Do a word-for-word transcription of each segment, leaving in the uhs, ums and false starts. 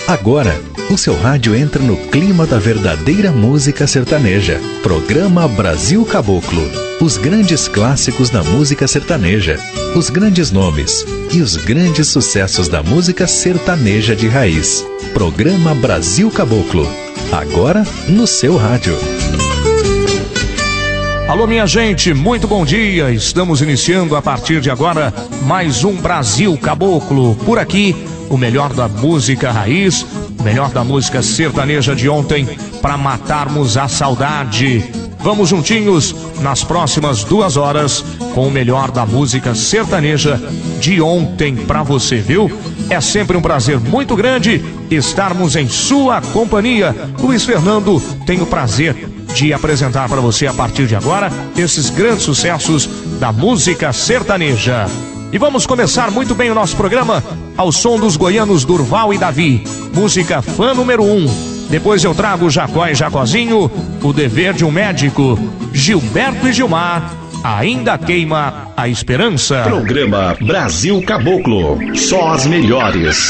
Agora, o seu rádio entra no clima da verdadeira música sertaneja. Programa Brasil Caboclo. Os grandes clássicos da música sertaneja, os grandes nomes e os grandes sucessos da música sertaneja de raiz. Programa Brasil Caboclo. Agora no seu rádio. Alô, minha gente, muito bom dia. Estamos iniciando a partir de agora mais um Brasil Caboclo. Por aqui, o melhor da música raiz, o melhor da música sertaneja de ontem, para matarmos a saudade. Vamos juntinhos nas próximas duas horas com o melhor da música sertaneja de ontem para você, viu? É sempre um prazer muito grande estarmos em sua companhia. Luiz Fernando tem o prazer de apresentar para você a partir de agora esses grandes sucessos da música sertaneja. E vamos começar muito bem o nosso programa ao som dos goianos Durval e Davi, música fã número um. Depois eu trago Jacó e Jacozinho, O Dever de um Médico, Gilberto e Gilmar, Ainda Queima a Esperança. Programa Brasil Caboclo, só as melhores.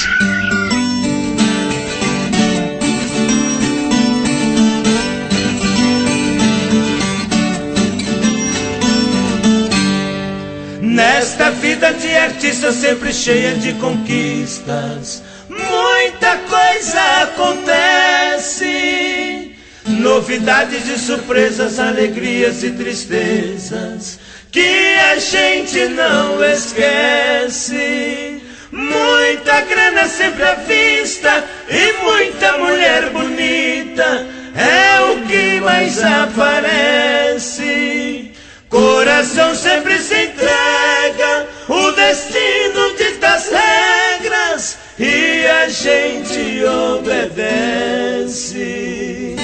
Nesta vida de artista sempre cheia de conquistas, muita coisa acontece, novidades e surpresas, alegrias e tristezas que a gente não esquece. Muita grana sempre à vista e muita mulher bonita é o que mais aparece. Coração sempre se entrega, o destino dita as regras e a gente obedece.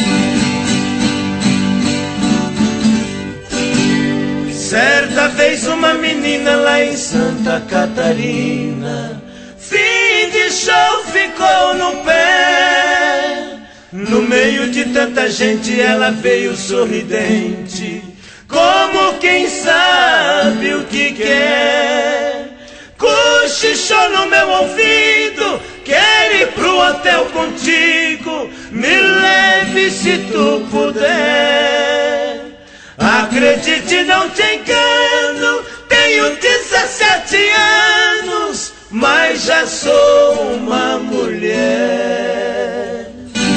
Certa vez uma menina lá em Santa Catarina, fim de show ficou no pé. No meio de tanta gente ela veio sorridente, como quem sabe o que quer. Cochichou no meu ouvido, quero ir pro hotel contigo, me leve se tu puder. Acredite, não te engano, tenho dezessete anos, mas já sou uma mulher.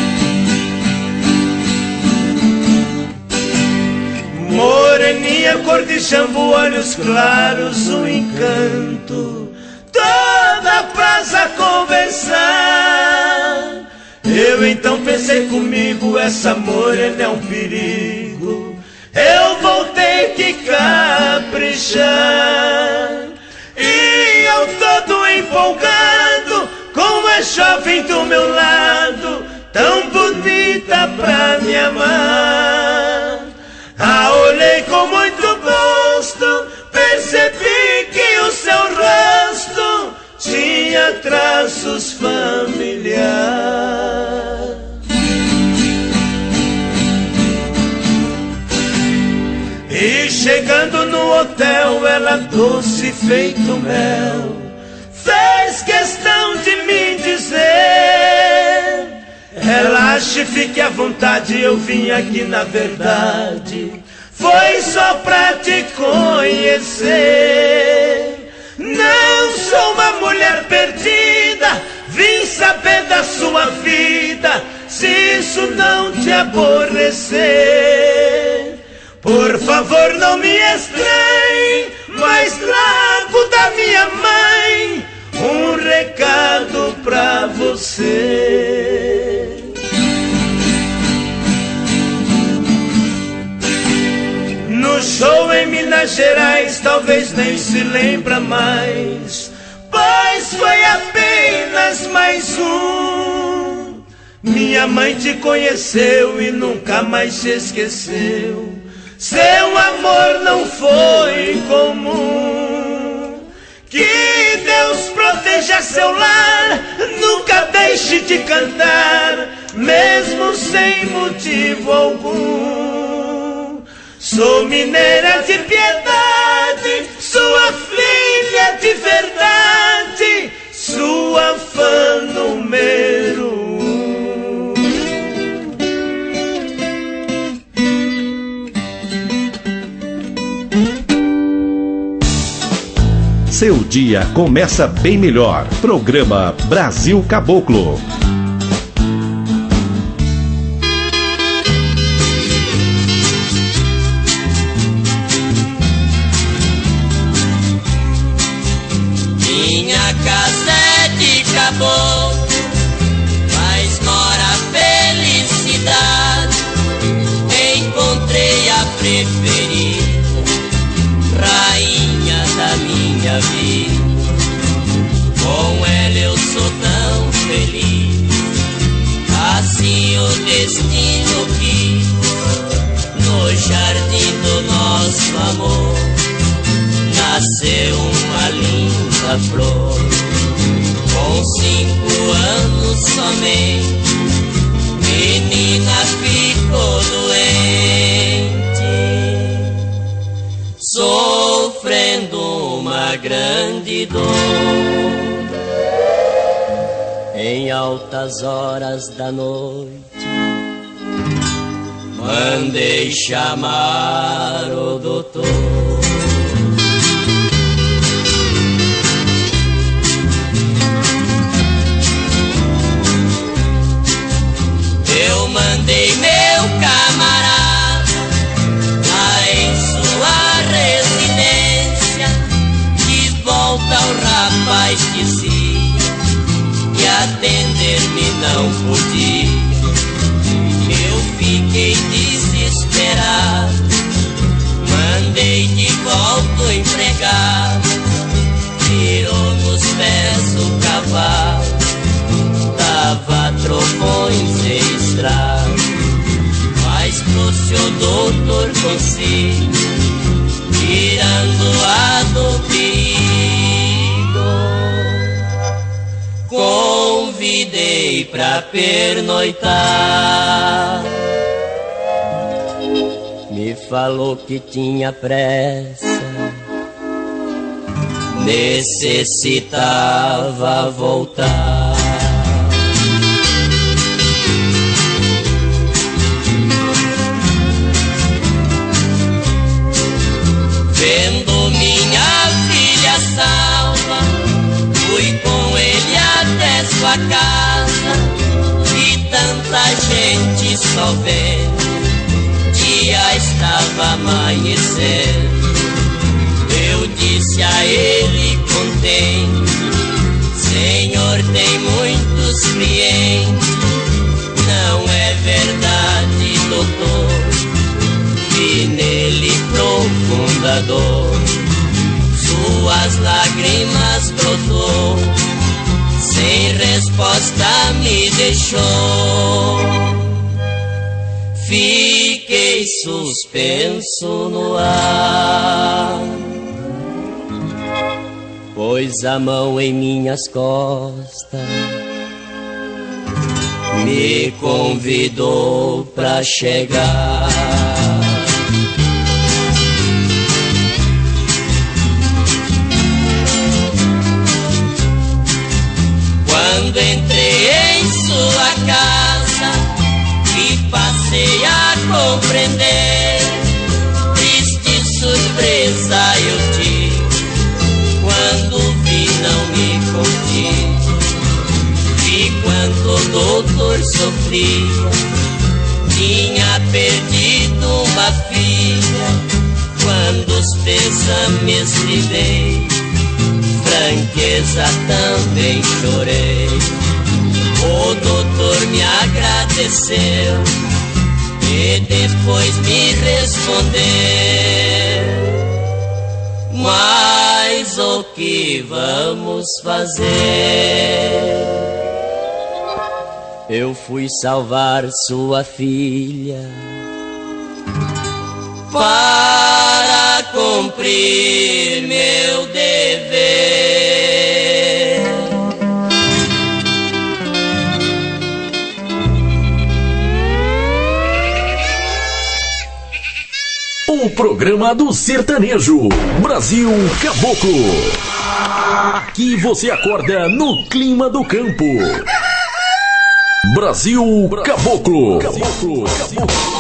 Moreninha, cor de jambu, olhos claros, um encanto, toda praça conversar. Eu então pensei comigo, essa morena é um perigo, eu vou ter que caprichar. E eu todo empolgado, com a jovem do meu lado, tão bonita pra me amar. A olhei com muito gosto, percebi que o seu rosto tinha traços familiares. E chegando no hotel, ela doce feito mel, fez questão de me dizer: relaxe, fique à vontade, eu vim aqui na verdade, foi só pra te conhecer. Não sou uma mulher perdida, vim saber da sua vida, se isso não te aborrecer. Por favor, não me estranhe, mas trago da minha mãe um recado pra você. No show em Minas Gerais, talvez nem se lembra mais, pois foi apenas mais um. Minha mãe te conheceu e nunca mais te esqueceu, seu amor não foi comum. Que Deus proteja seu lar, nunca deixe de cantar, mesmo sem motivo algum. Sou mineira de piedade, sua filha de verdade, sua fã número um. seu dia começa bem melhor. Programa Brasil Caboclo. Minha casa é de caboclo, mas mora a felicidade. Encontrei a preferida, rainha da minha vida. Com ela eu sou tão feliz, assim o destino quis. No jardim do nosso amor nasceu uma linda flor. Com cinco anos somente, menina ficou doente, sofrendo uma grande dor. Em altas horas da noite, mandei chamar o doutor. Eu mandei meu camarada lá em sua residência. De volta o rapaz dizia que atender-me não podia. Eu fiquei desesperado, mandei de volta o empregado. Tirou nos pés o cavalo, dava trovões e estrago, mas trouxe o doutor consigo, tirando-a do perigo. Convidei pra pernoitar, me falou que tinha pressa, necessitava voltar. Vendo minha filha salva, fui com ele até sua casa. E tanta gente só vendo, dia estava amanhecendo. Eu disse a ele contente: Senhor, tem muitos clientes. Não é verdade, doutor, vi nele profunda dor. Suas lágrimas brotou, sem resposta me deixou. Fiquei suspenso no ar, pôs a mão em minhas costas, me convidou pra chegar. Quando entrei em sua casa, me passei a compreender. Triste surpresa eu tive, quando vi não me contive. Vi quanto o doutor sofria, tinha perdido uma filha. Quando os pêsames lhe dei, franqueza também chorei. O doutor me agradeceu e depois me respondeu: mas o que vamos fazer? Eu fui salvar sua filha para cumprir meu dever. O programa do sertanejo Brasil Caboclo. Aqui você acorda no clima do campo. Brasil Caboclo. Caboclo. Caboclo.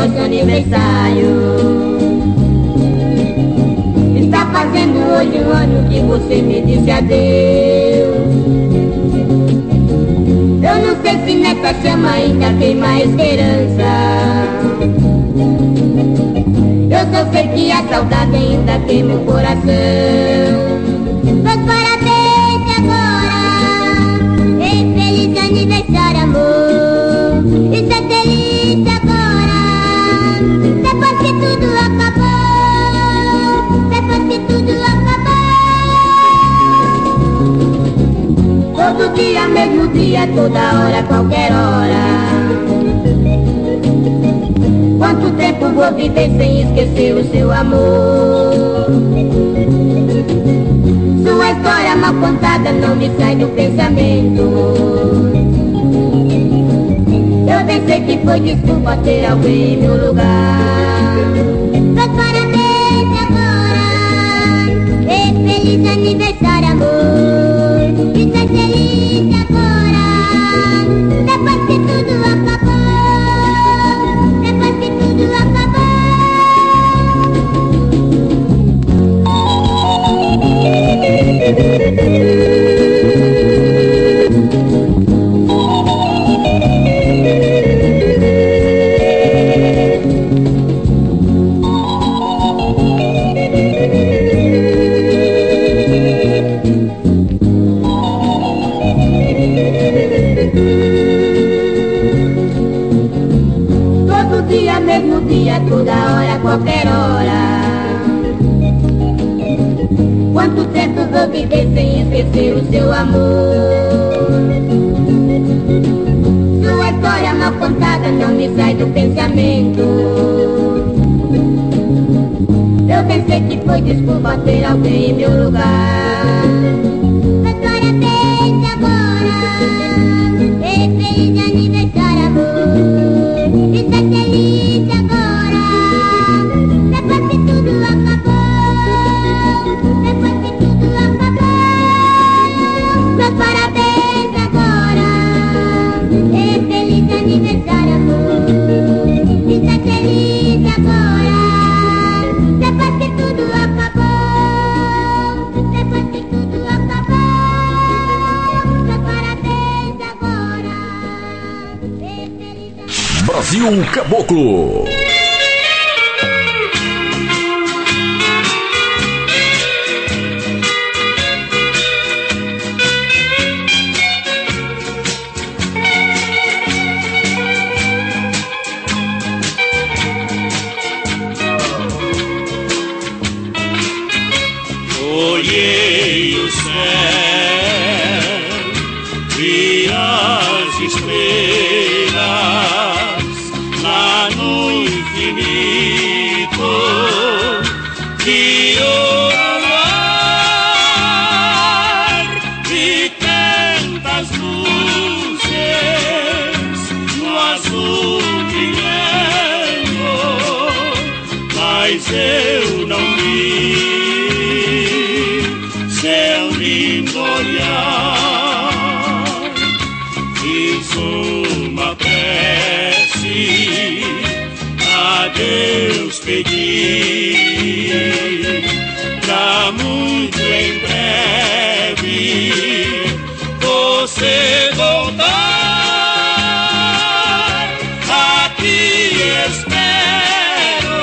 nosso aniversário. Está fazendo hoje um ano que você me disse adeus. Eu não sei se nessa chama ainda queima a esperança. Eu só sei que a saudade ainda queima o coração. Meus parabéns agora, e feliz aniversário, amor. Isso é delícia agora, depois que tudo acabou, depois que tudo acabou. Todo dia, mesmo dia, toda hora, qualquer hora. Quanto tempo vou viver sem esquecer o seu amor? Sua história mal contada não me sai do pensamento. Eu bem sei que foi desculpa ter alguém em meu lugar. Meus parabéns agora, e feliz aniversário, amor. Isso é delícia agora, depois que tudo acabou, depois que tudo acabou. Todo dia, mesmo dia, toda hora, qualquer hora. Quanto tempo vou viver sem esquecer o seu amor? Sua história mal contada não me sai do pensamento. Eu pensei que foi desculpa ter alguém em meu lugar. Meus parabéns agora, e feliz aniversário, amor. Isso é delícia agora, depois que tudo acabou, depois que tudo acabou. Meus parabéns agora, e feliz aniversário, amor. Isso é delícia agora, depois que tudo acabou, depois que tudo acabou. Meus parabéns agora, e feliz aniversário. Brasil Caboclo. Olhei o céu, vi as estrelas lá no infinito, vi o mar, vi tantas luzes no azul brilhando, mas eu não vi seu lindo olhar. Fiz uma prece, a Deus pedi, pra muito em breve você voltar. Aqui espero,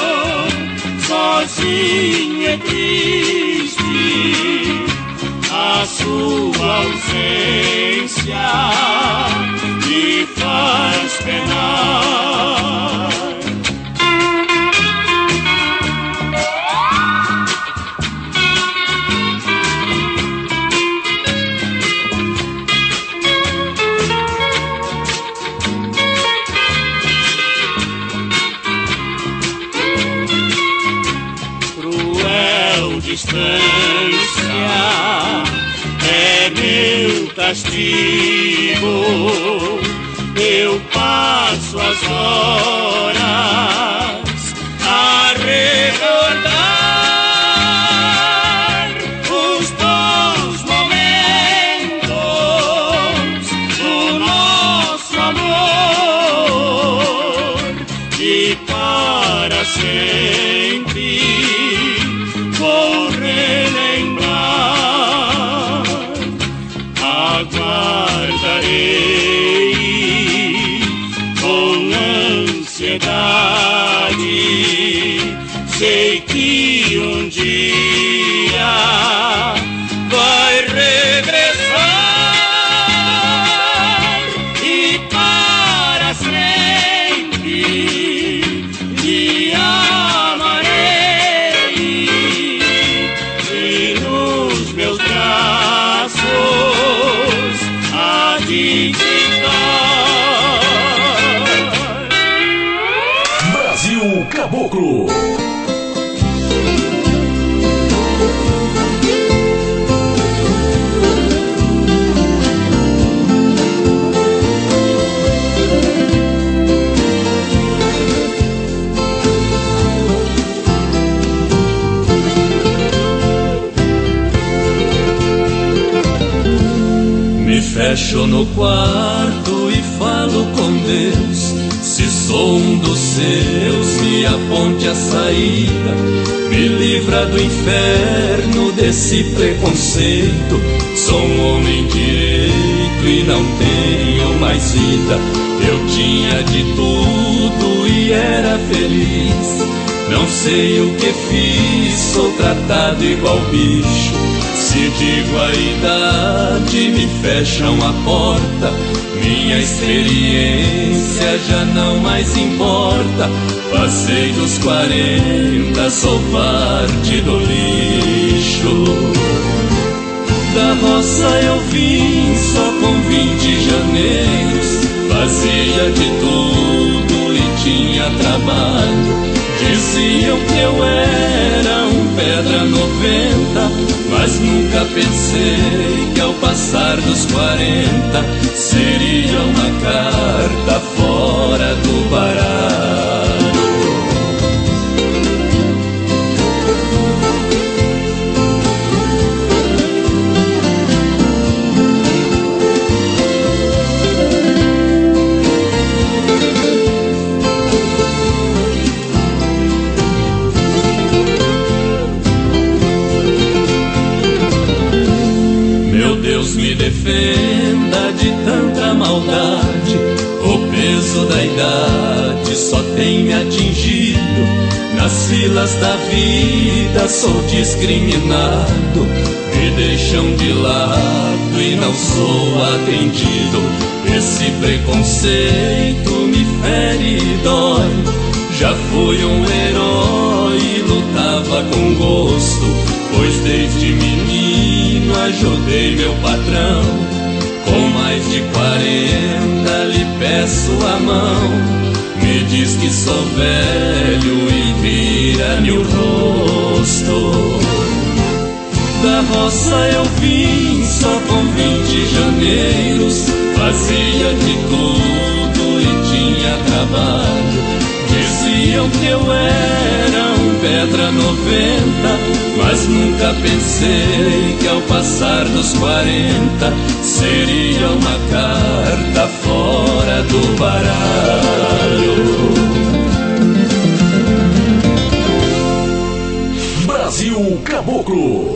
sozinho e triste, a sua ausência me faz penar. Cruel distância é meu castigo. Eu passo as horas a recordar os bons momentos, o nosso amor, e sempre vou relembrar. Aguardarei com ansiedade, sei que um dia vai regressar e para sempre te amarei e nos meus braços há de ficar. Brasil Caboclo. Fecho no quarto e falo com Deus. Se sou um dos seus, me aponte a saída. Me livra do inferno, desse preconceito. Sou um homem direito e não tenho mais vida. Eu tinha de tudo e era feliz. Não sei o que fiz, sou tratado igual bicho. Se digo a idade, me fecham a porta. Minha experiência já não mais importa. Passei dos quarenta, sou parte do lixo. Da roça eu vim só com vinte janeiros. Fazia de tudo e tinha trabalho. Diziam que eu era um pedra noventa, mas nunca pensei que ao passar dos quarenta seria uma carta fora do baralho. Me defenda de tanta maldade. O peso da idade só tem me atingido. Nas filas da vida sou discriminado. Me deixam de lado e não sou atendido. Esse preconceito me fere e dói. Já fui um herói e lutava com gosto, pois desde menino ajudei meu patrão. Com mais de quarenta lhe peço a mão. Me diz que sou velho e vira-me o rosto. Da roça eu vim só com vinte janeiros. Fazia de tudo e tinha trabalho. Diziam que eu era um pedra noventa, mas nunca pensei que ao passar dos quarenta seria uma carta fora do baralho. Brasil Caboclo.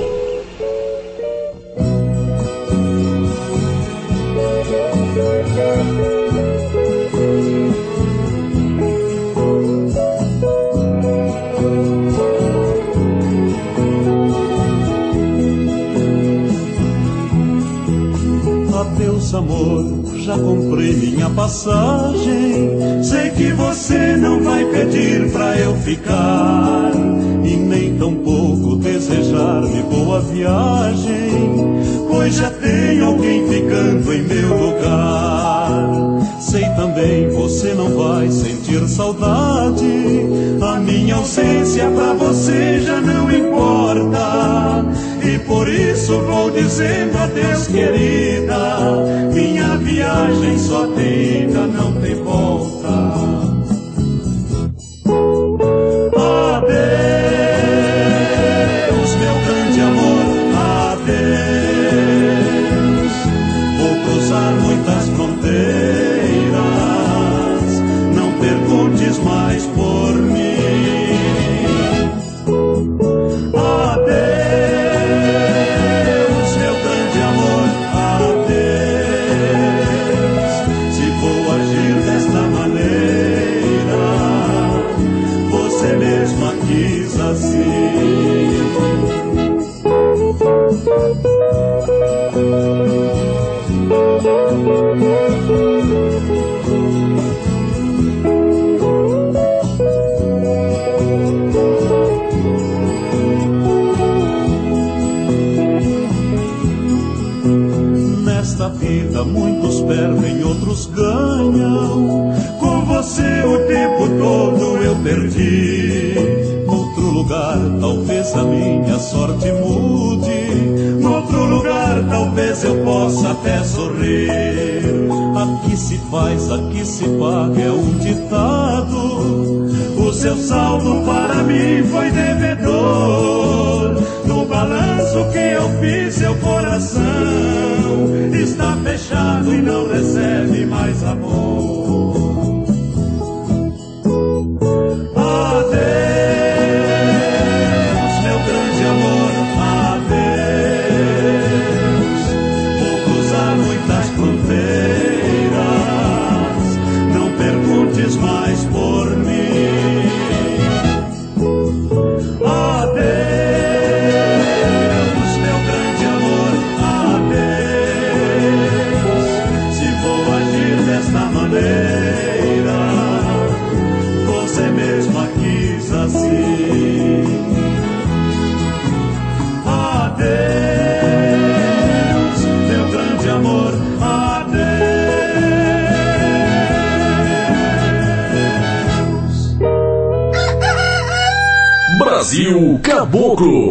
Amor, já comprei minha passagem. Sei que você não vai pedir pra eu ficar e nem tampouco desejar-me boa viagem, pois já tem alguém ficando em meu lugar. Sei também você não vai sentir saudade. A minha ausência pra você já não importa. E por isso vou dizendo adeus, querida. Minha viagem só tem ida, não tem volta. Adeus, meu grande amor, adeus. Vou cruzar muitas fronteiras, não perguntes mais por mim. Nesta vida muitos perdem, outros ganham. Com você o tempo todo eu perdi. Noutro lugar talvez a minha sorte mude. Noutro lugar talvez eu possa até sorrir. Aqui se faz, aqui se paga, é um ditado. O seu saldo para mim foi devedor. No balanço que eu fiz, seu coração está fechado e não recebe mais amor. Adeus, meu grande amor, adeus. Vou cruzar muitas fronteiras, não perguntes mais por mim. Adeus, meu grande amor, adeus. Se vou agir desta maneira, você mesma quis assim. Adeus, meu grande amor, adeus. Brasil Caboclo.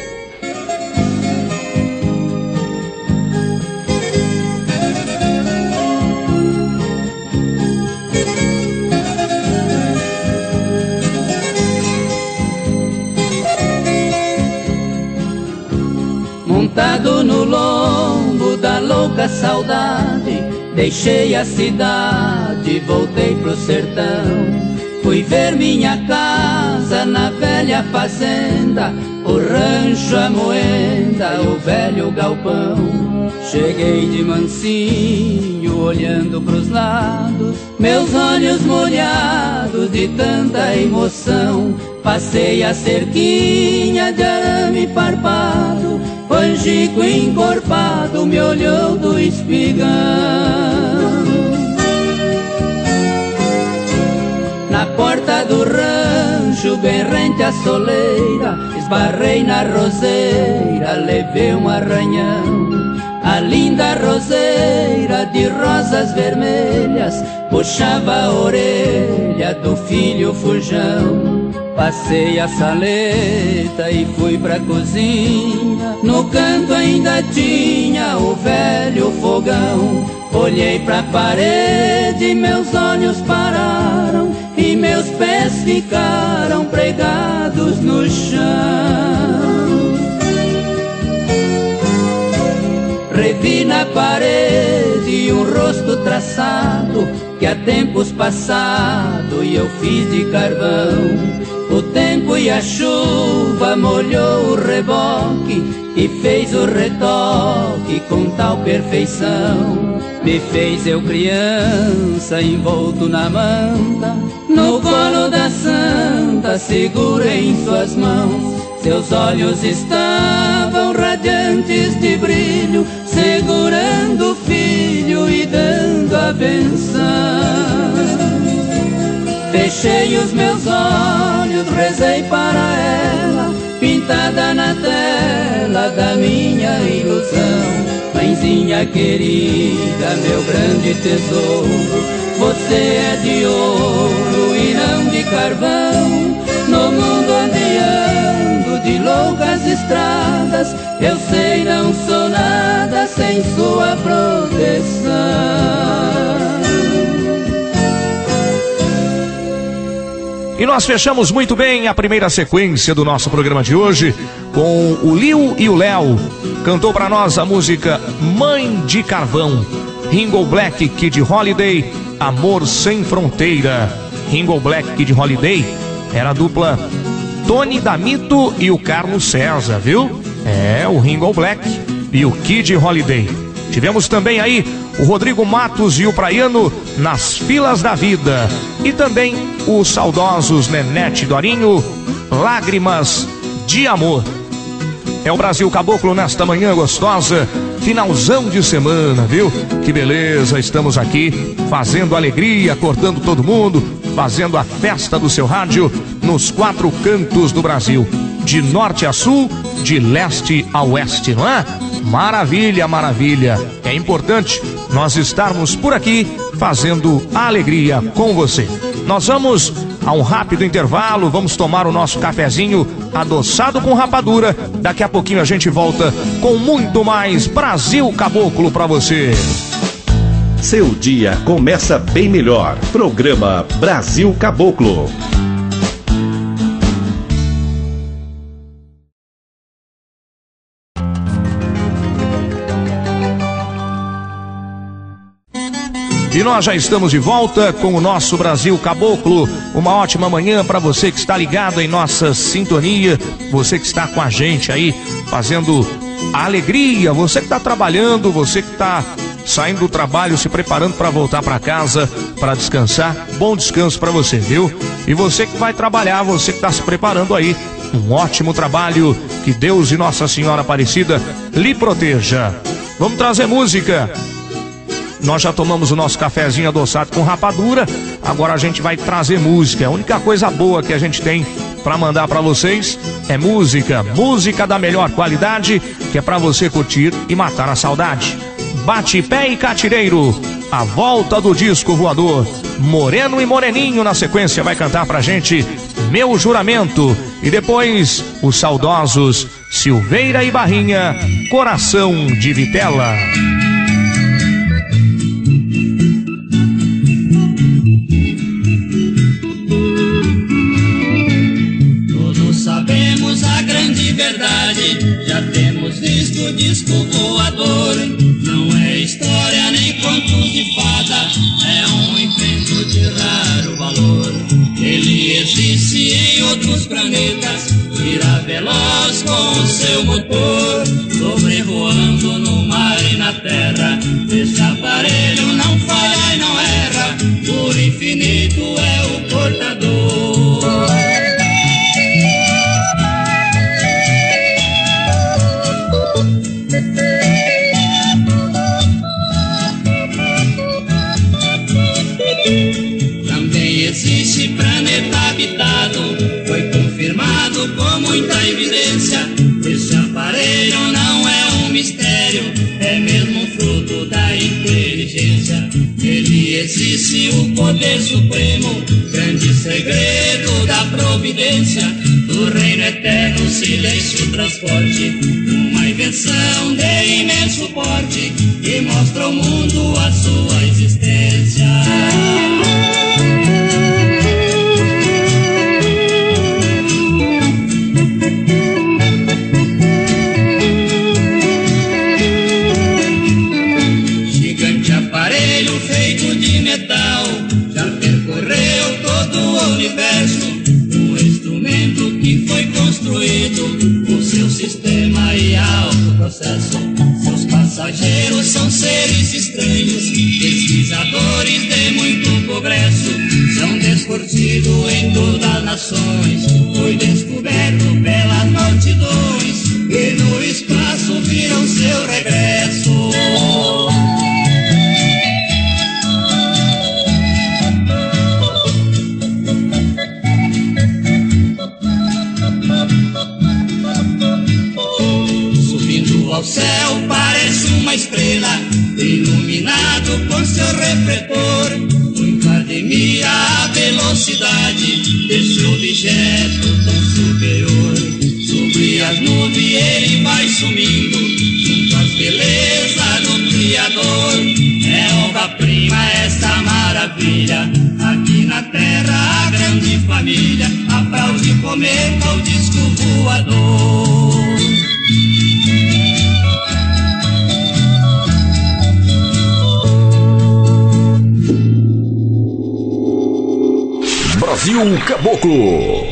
Montado no lombo da louca saudade, deixei a cidade, voltei pro sertão. Fui ver minha casa na velha fazenda, o rancho, a moenda, o velho galpão. Cheguei de mansinho, olhando pros lados, meus olhos molhados de tanta emoção. Passei a cerquinha de arame farpado, o angico encorpado me olhou do espigão. Na porta do rancho, bem rente à soleira, esbarrei na roseira, levei um arranhão. A linda roseira de rosas vermelhas puxava a orelha do filho fujão. Passei a saleta e fui pra cozinha, no canto ainda tinha o velho fogão. Olhei pra parede, meus olhos pararam e meus pés ficaram pregados no chão. Revi na parede um rosto traçado que há tempos passado e eu fiz de carvão. O tempo e a chuva molhou o reboque e fez o retoque com tal perfeição. Me fez eu criança envolto na manta, no colo da santa segura em suas mãos. Seus olhos estavam radiantes de brilho, segurando o filho e dando a benção. Fechei os meus olhos, rezei para ela, pintada na tela da minha ilusão. Mãezinha querida, meu grande tesouro, você é de ouro e não de carvão. No mundo onde ando de loucas estradas, eu sei não sou nada sem sua proteção. E nós fechamos muito bem a primeira sequência do nosso programa de hoje com o Liu e o Léo. Cantou para nós a música Mãe de Carvão. Ringo Black, Kid Holiday, Amor Sem Fronteira. Ringo Black, Kid Holiday era a dupla Tony D'Amito e o Carlos César, viu? É, o Ringo Black e o Kid Holiday. Tivemos também aí o Rodrigo Matos e o Praiano, Nas Filas da Vida. E também os saudosos Nenete e Dorinho, Lágrimas de Amor. É o Brasil Caboclo nesta manhã gostosa, finalzão de semana, viu? Que beleza, estamos aqui fazendo alegria, acordando todo mundo, fazendo a festa do seu rádio nos quatro cantos do Brasil, de norte a sul, de leste a oeste, não é? Maravilha, maravilha. É importante nós estarmos por aqui fazendo a alegria com você. Nós vamos a um rápido intervalo, vamos tomar o nosso cafezinho adoçado com rapadura. Daqui a pouquinho a gente volta com muito mais Brasil Caboclo pra você. Seu dia começa bem melhor. Programa Brasil Caboclo. E nós já estamos de volta com o nosso Brasil Caboclo. Uma ótima manhã para você que está ligado em nossa sintonia, você que está com a gente aí fazendo a alegria, você que está trabalhando, você que está saindo do trabalho, se preparando para voltar para casa, para descansar. Bom descanso para você, viu? E você que vai trabalhar, você que está se preparando aí, um ótimo trabalho. Que Deus e Nossa Senhora Aparecida lhe proteja. Vamos trazer música. Nós já tomamos o nosso cafezinho adoçado com rapadura, agora a gente vai trazer música. A única coisa boa que a gente tem para mandar para vocês é música, música da melhor qualidade, que é para você curtir e matar a saudade. Bate Pé e Catireiro, a volta do disco voador. Moreno e Moreninho na sequência vai cantar pra gente Meu Juramento. E depois os saudosos Silveira e Barrinha, Coração de Vitela. Já temos visto o disco voador. Não é história nem contos de fada, é um invento de raro valor. Ele existe em outros planetas, vira veloz com o seu motor, sobrevoando no mar e na terra. Esse aparelho não falha e não erra, por infinito é o portador. Também existe planeta habitado, foi confirmado com muita evidência. Esse aparelho não é um mistério, é mesmo um fruto da inteligência. Ele existe, o poder supremo, grande segredo da providência, do reino eterno, silêncio, transporte, uma invenção de imenso porte, que mostra ao mundo a sua existência. Gigante aparelho feito de metal, já percorreu todo o universo, um instrumento que foi construído com seu sistema e alto processo. Seus passageiros são seres estranhos, pesquisadores de muito progresso, são descortidos em todas as nações, foi descoberto pelas multidões, e no espaço viram seu regresso. Ao céu parece uma estrela, iluminado com seu refletor. Invade admira a velocidade desse objeto tão superior. Sobre as nuvens ele vai sumindo, junto às belezas do Criador. É obra-prima essa maravilha, aqui na terra a grande família aplaude comer ao disco voador. Brasil Caboclo.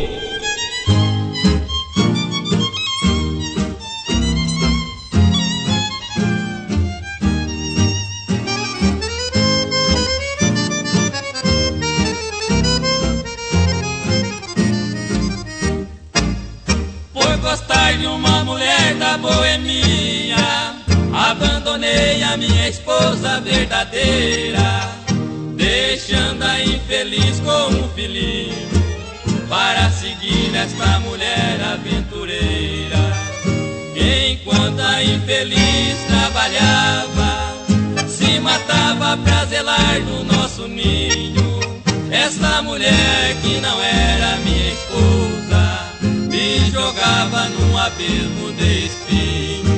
Por gostar de uma mulher da boemia, abandonou era minha esposa verdadeira, deixando-a infeliz com um filhinho, para seguir esta mulher aventureira. Enquanto a infeliz trabalhava, se matava pra zelar do nosso ninho. Esta mulher que não era minha esposa me jogava num abismo de espinho.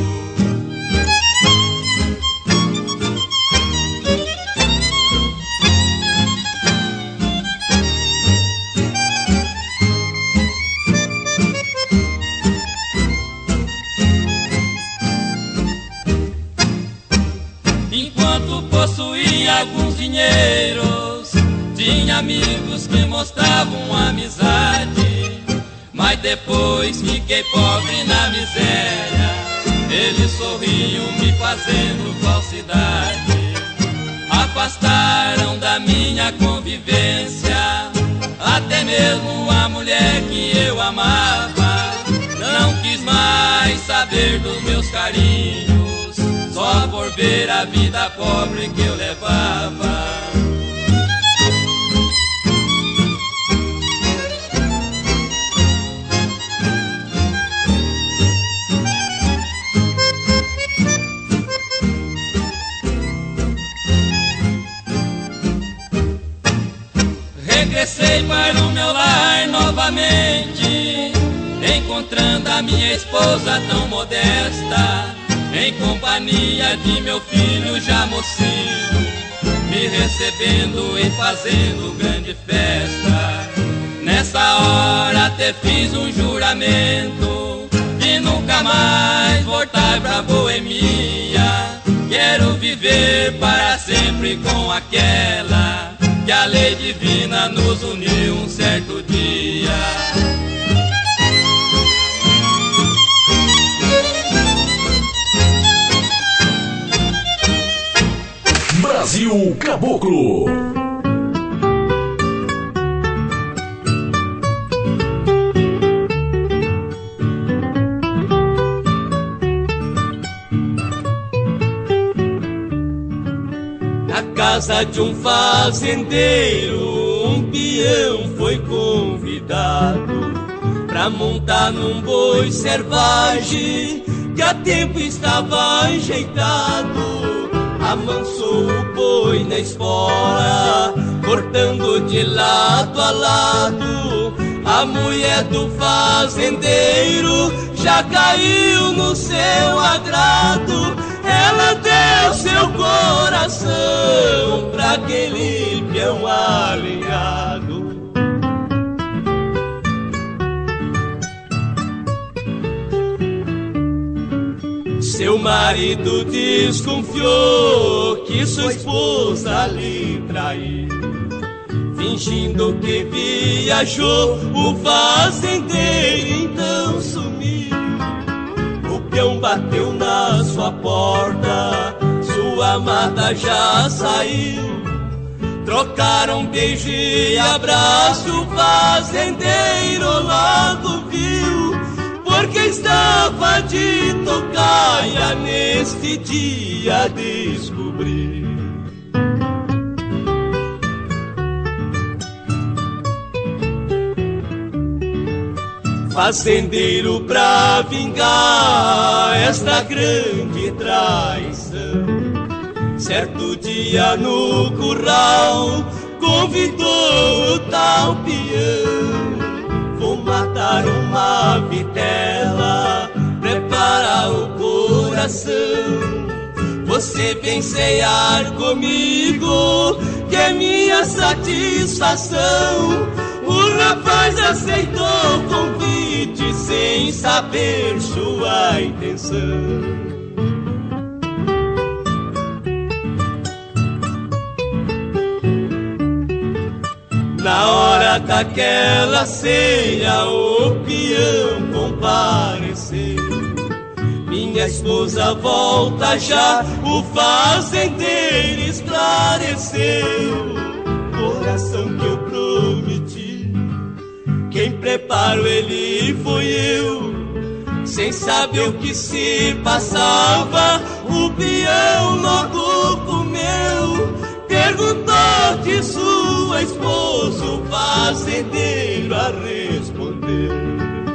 Enquanto possuía alguns dinheiros, tinha amigos que mostravam amizade, mas depois fiquei pobre na miséria. Eles sorriam me fazendo falsidade, afastaram da minha convivência até mesmo a mulher que eu amava. Não quis mais saber dos meus carinhos, só por ver a vida pobre que eu levava. Regressei para o meu lar novamente, encontrando a minha esposa tão modesta, em companhia de meu filho já mocinho, me recebendo e fazendo grande festa. Nessa hora até fiz um juramento de nunca mais voltar pra boemia. Quero viver para sempre com aquela que a lei divina nos uniu um certo dia. Brasil Caboclo. Na casa de um fazendeiro, um peão foi convidado pra montar num boi selvagem que a tempo estava ajeitado. Amansou o boi na espora, cortando de lado a lado. A mulher do fazendeiro já caiu no seu agrado. Ela deu seu coração pra aquele peão alinhado. Seu marido desconfiou que sua esposa lhe traiu. Fingindo que viajou, o fazendeiro então sumiu. O peão bateu na sua porta, sua amada já saiu. Trocaram beijo e abraço, o fazendeiro logo viu, porque estava de tocaia neste dia descobri. Fazendeiro pra vingar esta grande traição, certo dia no curral convidou o tal peão. Vou matar uma vitela, prepara o coração. Você vem cear comigo, que é minha satisfação. O rapaz aceitou o convite sem saber sua intenção. Na hora daquela ceia, o peão compareceu. Minha esposa volta já, o fazendeiro esclareceu. Coração que eu prometi, quem preparou ele foi eu. Sem saber o que se passava, o peão logo comeu. Perguntou-te sua esposa, o fazendeiro a responder.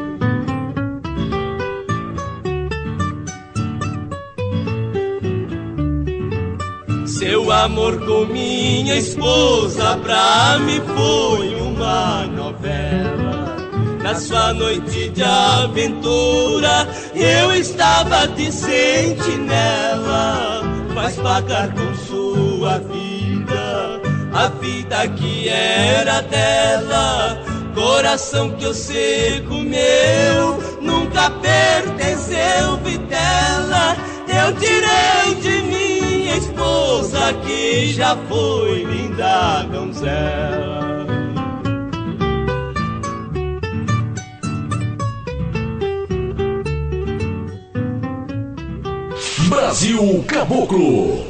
Seu amor com minha esposa pra mim foi uma novela. Na sua noite de aventura eu estava de sentinela. Faz pagar com sua vida a vida que era dela. Coração que eu sei comeu nunca pertenceu vitela. Eu tirei de minha esposa que já foi linda donzela. Brasil Caboclo.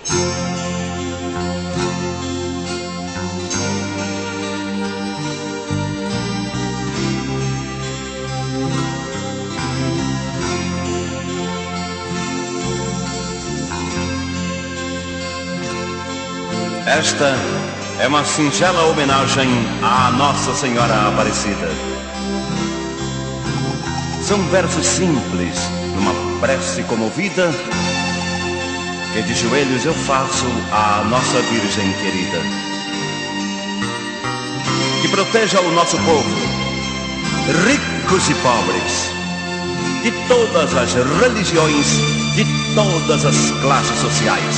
Esta é uma singela homenagem à Nossa Senhora Aparecida. São versos simples, numa prece comovida, que de joelhos eu faço à Nossa Virgem querida. Que proteja o nosso povo, ricos e pobres, de todas as religiões, de todas as classes sociais.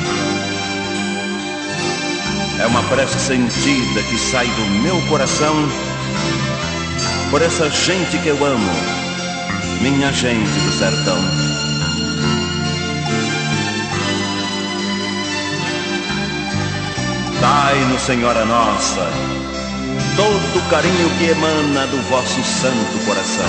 É uma prece sentida que sai do meu coração por essa gente que eu amo, minha gente do sertão. Dai-nos, Senhora Nossa, todo o carinho que emana do vosso santo coração.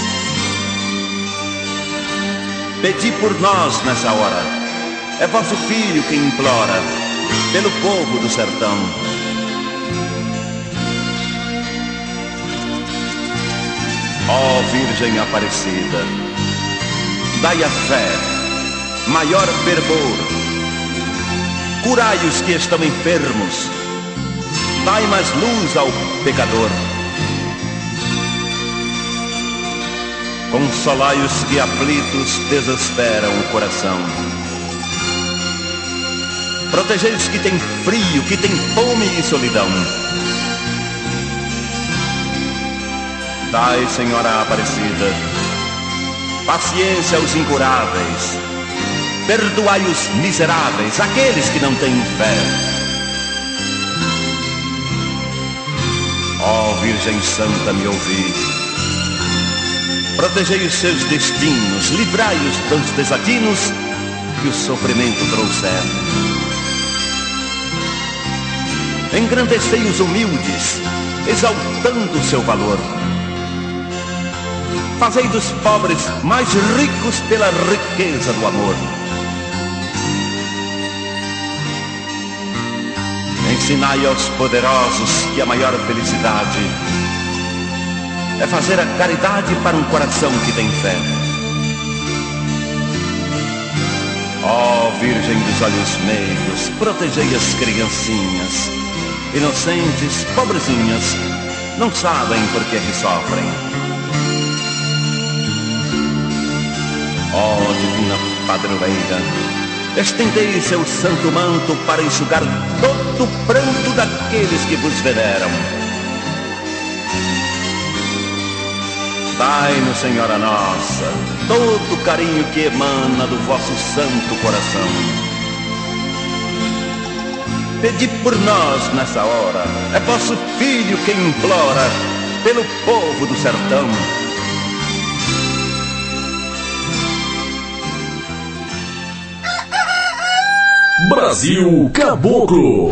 Pedi por nós nessa hora, é vosso filho que implora, pelo povo do sertão. Ó Virgem Aparecida, dai a fé, maior fervor, curai os que estão enfermos, dai mais luz ao pecador. Consolai os que aflitos desesperam o coração. Protegei os que têm frio, que têm fome e solidão. Dai, Senhora Aparecida, paciência aos incuráveis. Perdoai os miseráveis, aqueles que não têm fé. Ó Virgem Santa, me ouvi. Protegei os seus destinos, livrai-os dos desatinos que o sofrimento trouxer. Engrandecei os humildes, exaltando o seu valor. Fazei dos pobres mais ricos pela riqueza do amor. Ensinai aos poderosos que a maior felicidade é fazer a caridade para um coração que tem fé. Ó Virgem dos olhos meigos, protegei as criancinhas inocentes, pobrezinhas, não sabem por que que sofrem. Ó divina padroeira, estendei seu santo manto para enxugar todo o pranto daqueles que vos veneram. Dai-nos, Senhora Nossa, todo o carinho que emana do vosso santo coração. Pedi por nós nessa hora, é vosso filho que implora pelo povo do sertão. Brasil Caboclo.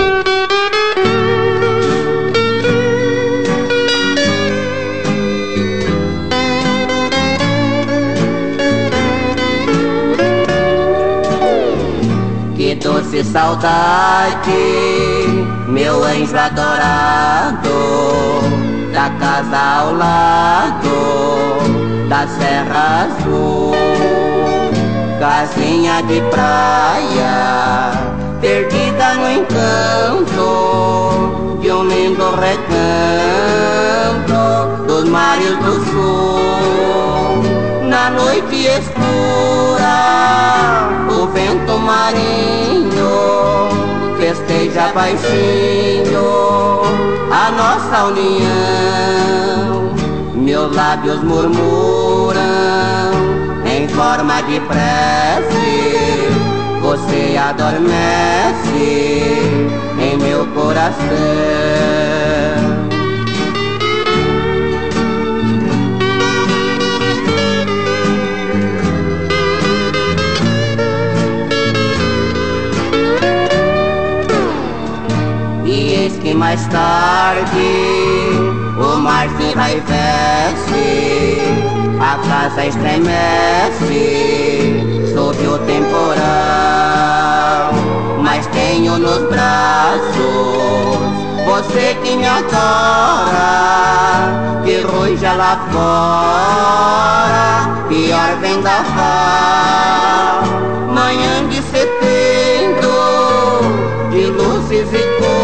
Que doce saudade, meu anjo adorado, da casa ao lado da Serra Azul. casinha de praia, perdida no encanto de um lindo recanto dos mares do sul. Na noite escura, o vento marinho festeja baixinho a nossa união. Meus lábios murmuram em forma de prece, você adormece em meu coração. E eis que mais tarde o mar se enraivece, a casa estremece sob o temporal. Mas tenho nos braços você que me adora, que ruja lá fora, pior vendaval. Manhã de setembro, de luzes e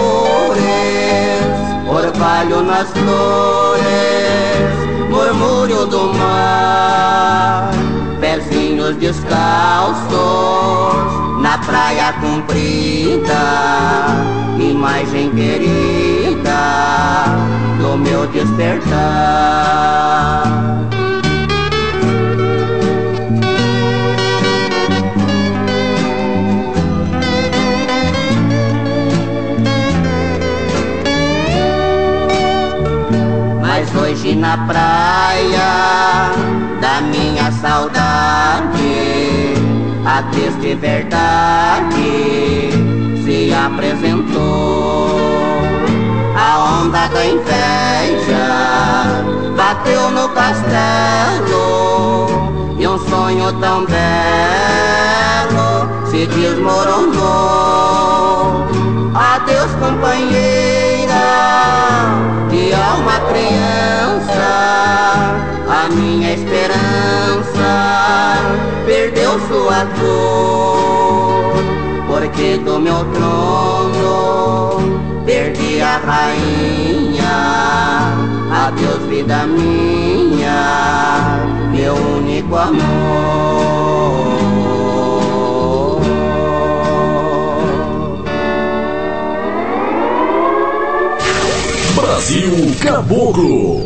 cores, orvalho nas flores, murmúrio do mar, pezinhos descalços na praia comprida, imagem querida do meu despertar. Mas hoje na praia da minha saudade, a triste verdade se apresentou. A onda da inveja bateu no castelo e um sonho tão belo se desmoronou. Adeus, companheira de alma criança, a minha esperança perdeu sua dor, porque do meu trono perdi a rainha. Adeus, vida minha, meu único amor. Brasil Caboclo.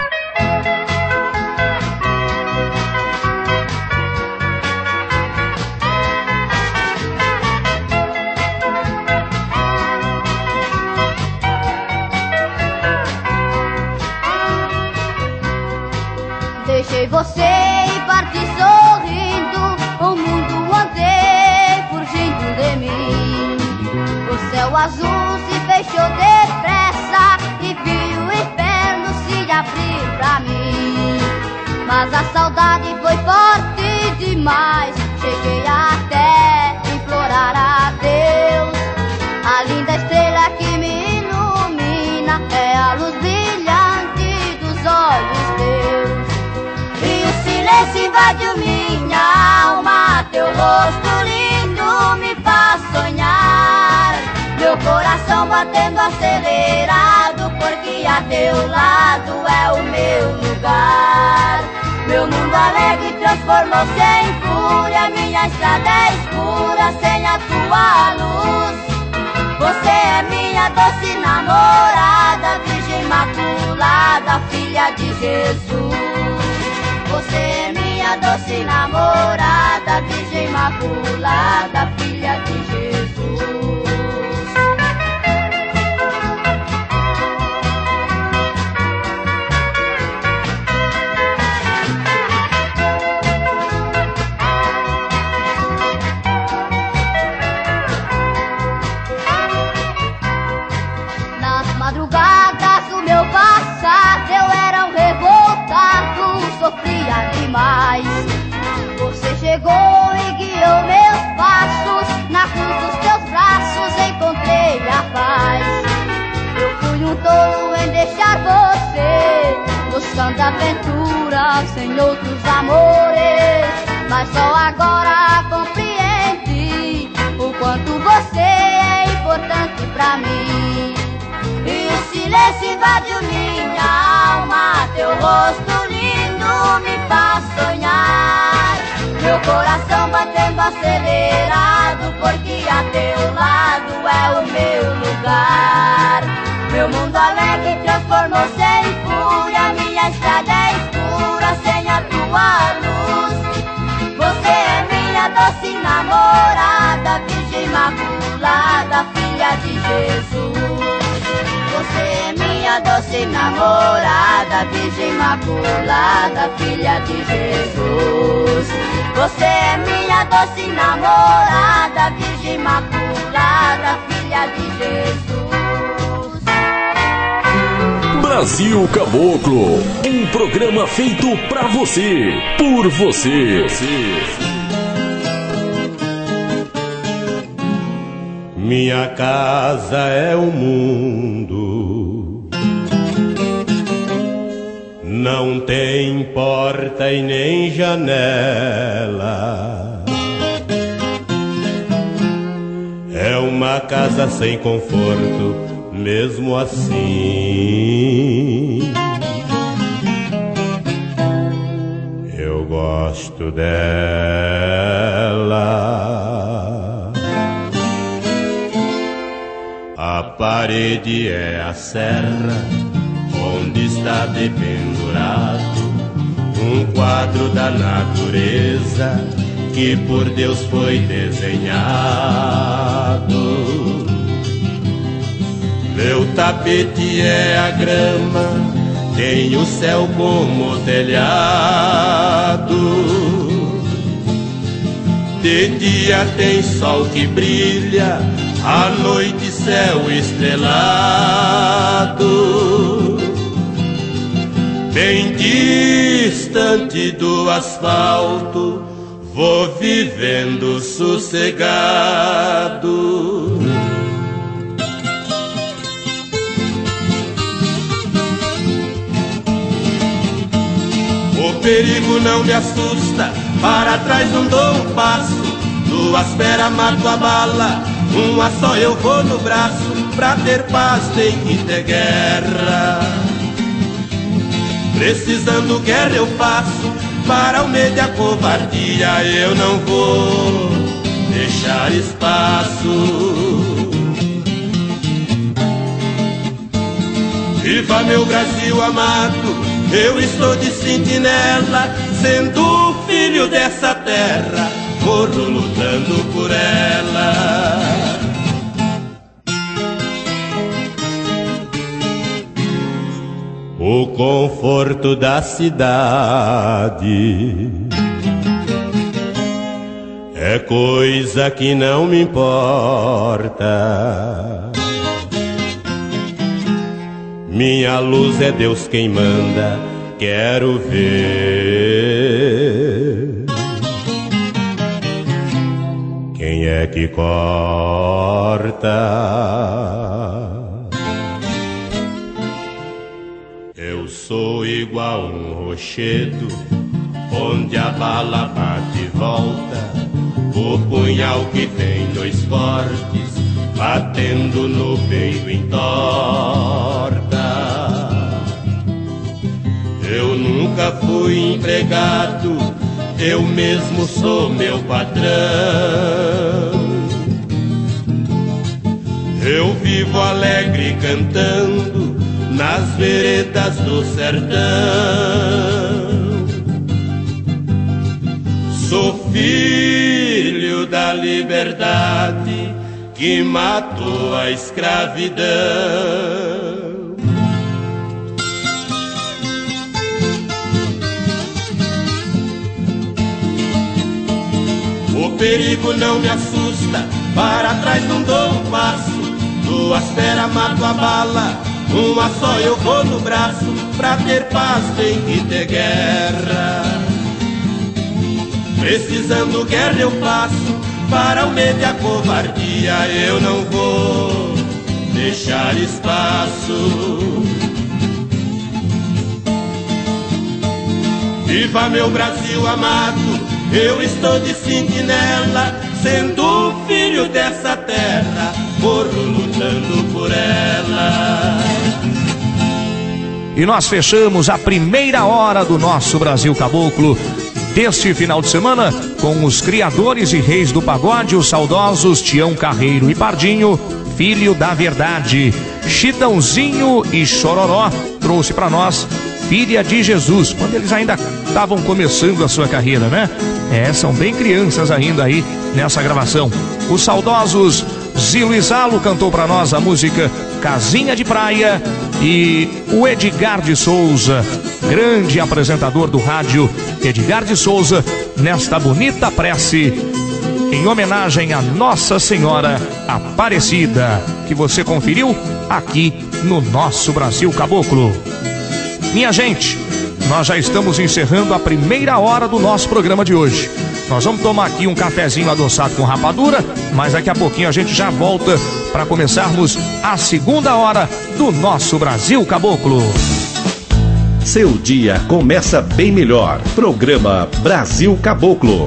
Deixei você e parti sorrindo, o mundo andei fugindo de mim. O céu azul se fechou depressa e vi o inferno se abrir pra mim. Mas a saudade foi forte demais, cheguei até implorar a Deus. A linda estrela que me ilumina é a luz brilhante dos olhos teus. E o silêncio invadiu minha alma, teu rosto lindo me faz sonhar. Meu coração batendo acelerado, porque a teu lado é o meu lugar. Meu mundo alegre transformou-se em fúria, minha estrada é escura sem a tua luz. Você é minha doce namorada, Virgem Imaculada, filha de Jesus. Você é minha doce namorada, Virgem Imaculada, filha de Jesus. Nas madrugadas do meu passado eu era um revoltado, sofria demais. Você chegou e guiou meus passos, na cruz dos teus braços encontrei a paz. Eu fui um tolo em deixar você, buscando aventura sem outros amores. mas só agora compreendi o quanto você é importante pra mim. E o silêncio invadiu minha alma, teu rosto lindo me faz sonhar. Meu coração batendo acelerado, porque a teu lado é o meu lugar. Meu mundo alegre transformou-se em fúria, minha estrada é escura sem a tua luz. Você é minha doce namorada, Virgem Imaculada, filha de Jesus. Você é minha doce namorada, Virgem Imaculada, filha de Jesus. Você é minha doce namorada, Virgem Imaculada, filha de Jesus. Brasil Caboclo, um programa feito pra você, por você. Minha casa é o mundo, não tem porta e nem janela. É uma casa sem conforto, mesmo assim. Eu gosto dela. A parede é a serra onde está dependurado um quadro da natureza que por Deus foi desenhado. Meu tapete é a grama, tem o céu como telhado. De dia tem sol que brilha, à noite céu estrelado. Bem distante do asfalto, vou vivendo sossegado. O perigo não me assusta, para trás não dou um passo. Duas feras mato a bala, uma só eu vou no braço. Pra ter paz tem que ter guerra. Precisando guerra eu faço, para o medo e a covardia eu não vou deixar espaço. Viva meu Brasil amado, eu estou de sentinela, sendo filho dessa terra, morro lutando por ela. O conforto da cidade é coisa que não me importa. Minha luz é Deus quem manda, quero ver quem é que corta. Eu sou igual um rochedo, onde a bala bate e volta. O punhal que tem dois cortes, batendo no peito entorta. Eu nunca fui empregado, eu mesmo sou meu patrão. Eu vivo alegre cantando nas veredas do sertão. Sou filho da liberdade que matou a escravidão. O perigo não me assusta, para trás não dou um passo. Duas feras mato a bala, uma só eu vou no braço. Pra ter paz tem que ter guerra. Precisando guerra eu faço, para o medo e a covardia eu não vou deixar espaço. Viva meu Brasil amado, Eu estou de sentinela, sendo filho dessa terra, morro lutando por ela. E nós fechamos a primeira hora do nosso Brasil Caboclo deste final de semana com os criadores e reis do pagode, os saudosos Tião Carreiro e Pardinho, filho da verdade. Chitãozinho e Chororó trouxe para nós Filha de Jesus, quando eles ainda estavam começando a sua carreira, né? É, são bem crianças ainda aí nessa gravação. Os saudosos Zilo e Zalo cantou para nós a música Casinha de Praia, e o Edgar de Souza, grande apresentador do rádio, Edgar de Souza, nesta bonita prece em homenagem a Nossa Senhora Aparecida, que você conferiu aqui no nosso Brasil Caboclo. Minha gente, nós já estamos encerrando a primeira hora do nosso programa de hoje. Nós vamos tomar aqui um cafezinho adoçado com rapadura, mas daqui a pouquinho a gente já volta para começarmos a segunda hora do nosso Brasil Caboclo. Seu dia começa bem melhor. Programa Brasil Caboclo.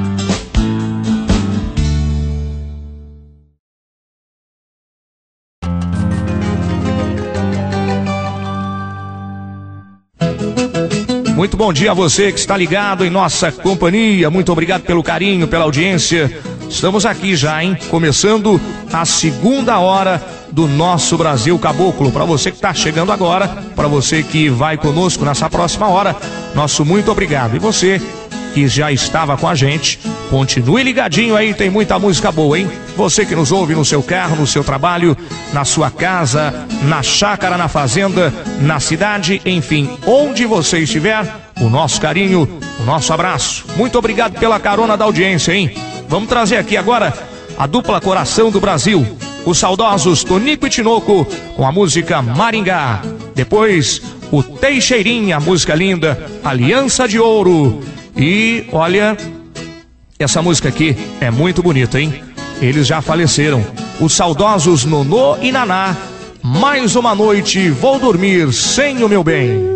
Muito bom dia a você que está ligado em nossa companhia. Muito obrigado pelo carinho, pela audiência. Estamos aqui já, hein? Começando a segunda hora do nosso Brasil Caboclo. Para você que está chegando agora, para você que vai conosco nessa próxima hora, nosso muito obrigado. E você que já estava com a gente, continue ligadinho aí, tem muita música boa, hein? Você que nos ouve no seu carro, no seu trabalho, na sua casa, na chácara, na fazenda, na cidade, enfim, onde você estiver, o nosso carinho, o nosso abraço. Muito obrigado pela carona da audiência, hein? Vamos trazer aqui agora a dupla Coração do Brasil, os saudosos Tonico e Tinoco, com a música Maringá. Depois, o Teixeirinha, a música linda, Aliança de Ouro. E, olha, essa música aqui é muito bonita, hein? Eles já faleceram. Os saudosos Nonô e Naná, Mais Uma Noite Vou Dormir Sem o Meu Bem.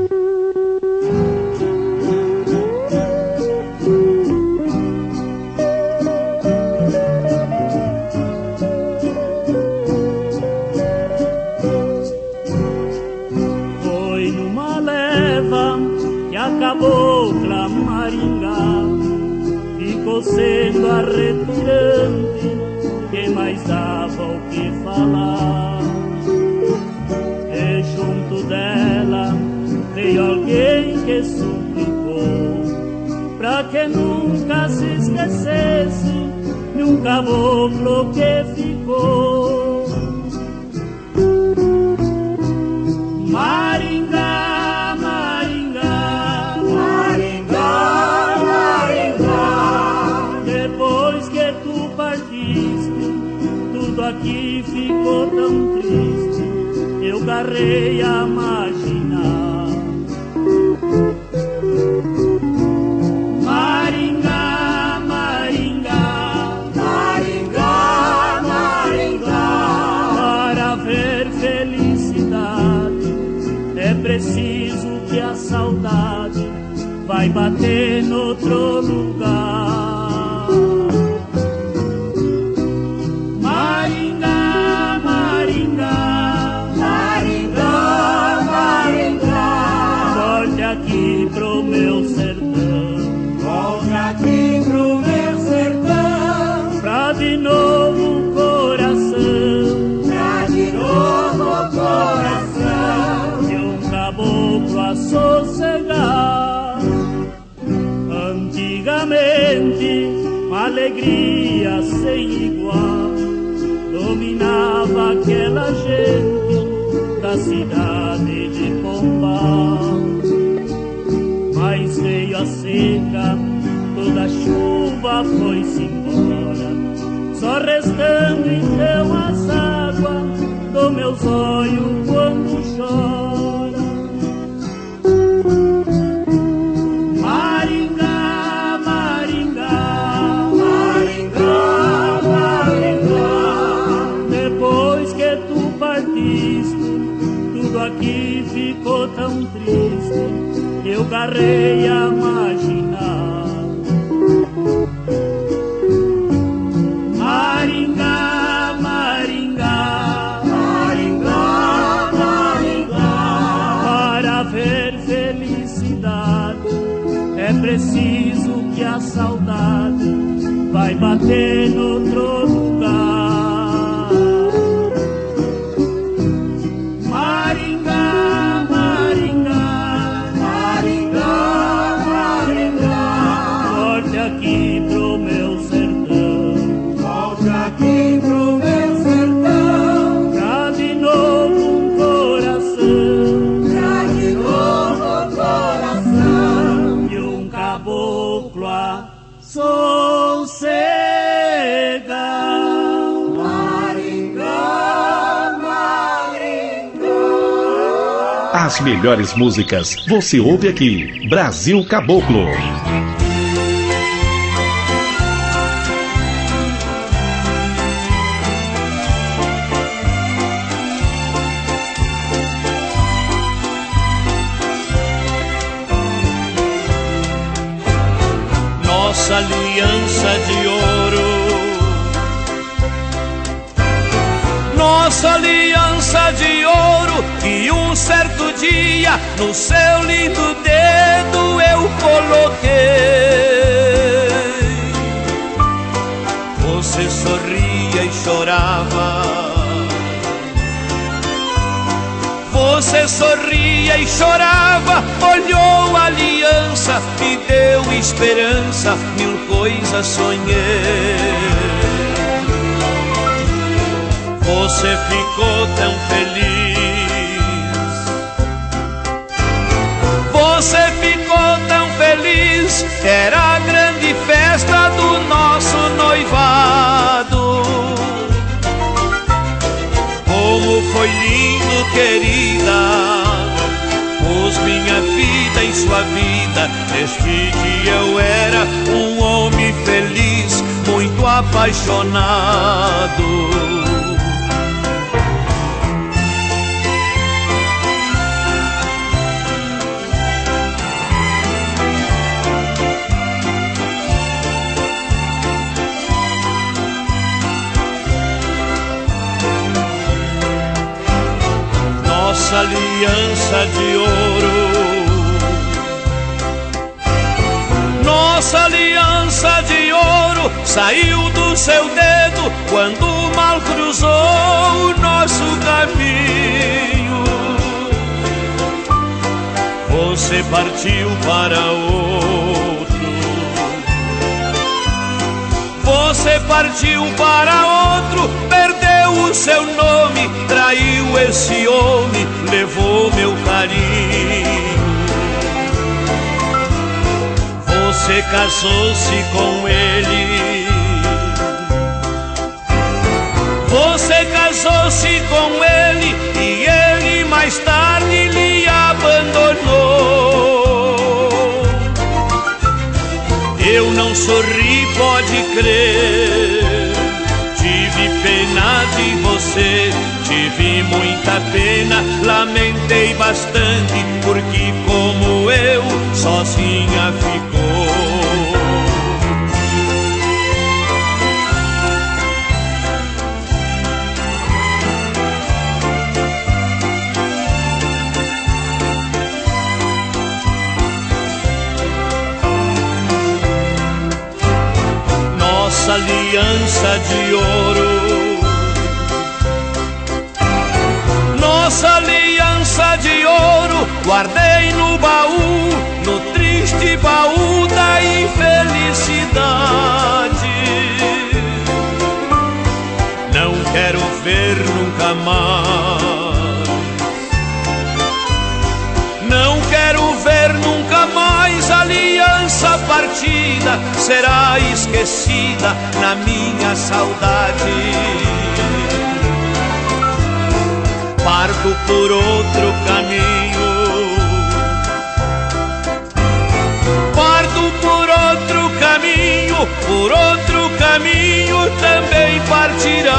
Sendo arretirante, que mais dava o que falar. E junto dela veio alguém que suplicou pra que nunca se esquecesse de um caboclo que ficou. Maringá, Maringá, Maringá, Maringá. Depois que tu partiste, tudo aqui ficou tão triste. Eu garrei a imaginar. Maringá, Maringá, Maringá, Maringá. Para ver felicidade é preciso que a saudade vai bater noutro lugar. Maringá, Maringá, Maringá, Maringá. Volte aqui pro meu sertão, volte aqui pro meu sertão, pra de novo o coração, pra de novo o coração de um caboclo a sossegar. Antigamente, uma alegria sem igual dominava aquela gente da cidade de Pombal. Mas veio a seca, toda a chuva foi-se embora, só restando então as águas do meus olhos quando chora. Maringá, Maringá, Maringá, Maringá. Depois que tu partiste, tudo aqui ficou tão triste. Eu garrei a imaginar. bater no outro lugar. Maringá, Maringá, Maringá, Maringá, volte aqui pro meu sertão, volte aqui pro meu sertão, pra de novo um coração, pra de novo um coração, e um caboclo a sossegar. Maringá, Maringá. As melhores músicas você ouve aqui. Brasil Caboclo. Nossa aliança de ouro, nossa aliança de ouro, que um certo dia no seu lindo dedo eu coloquei. Você sorria e chorava, você sorria e chorava, olhou a aliança, me deu esperança, mil coisas sonhei. Você ficou tão feliz, você ficou tão feliz, era a grande festa do nosso noivado. Como foi lindo, querida, pus minha vida em sua vida. Neste dia eu era um homem feliz, muito apaixonado. Nossa aliança de ouro, nossa aliança de ouro saiu do seu dedo quando o mal cruzou o nosso caminho. Você partiu para outro, você partiu para outro, perdeu o seu nome, traiu esse homem, levou meu carinho. Você casou-se com ele, você casou-se com ele, e ele mais tarde lhe abandonou. Eu não sorri, pode crer, tive pena de você, tive muita pena, lamentei bastante, porque como eu, sozinha ficou. Nossa aliança de ouro, nossa aliança de ouro, guardei no baú, no triste baú da infelicidade. Não quero ver nunca mais, não quero ver nunca mais, a aliança partida será esquecida na minha saudade. Parto por outro caminho, parto por outro caminho, por outro caminho também partirás.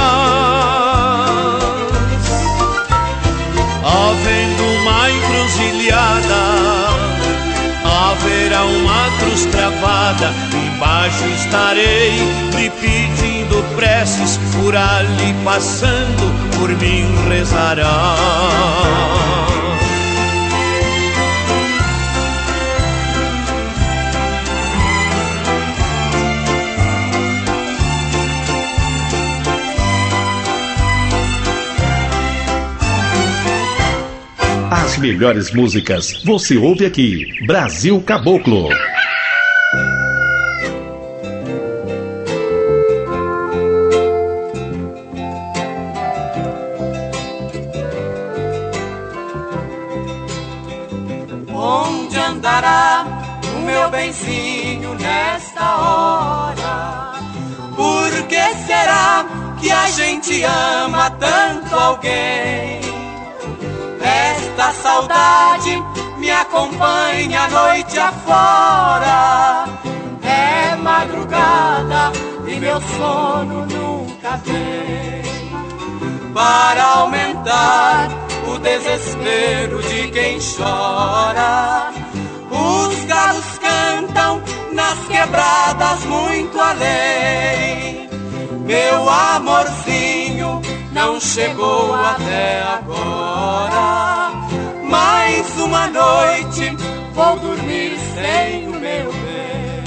Havendo uma encruzilhada, haverá uma cruz travada, embaixo estarei lhe pedindo preces, por ali passando, por mim rezará. As melhores músicas você ouve aqui. Brasil Caboclo. Onde andará o meu benzinho nesta hora? Por que será que a gente ama tanto alguém? Esta saudade me acompanha a noite afora. É madrugada e meu sono nunca vem. Para aumentar o desespero de quem chora, os galos cantam nas quebradas muito além. Meu amorzinho não chegou até agora. Mais uma noite vou dormir sem o meu bem.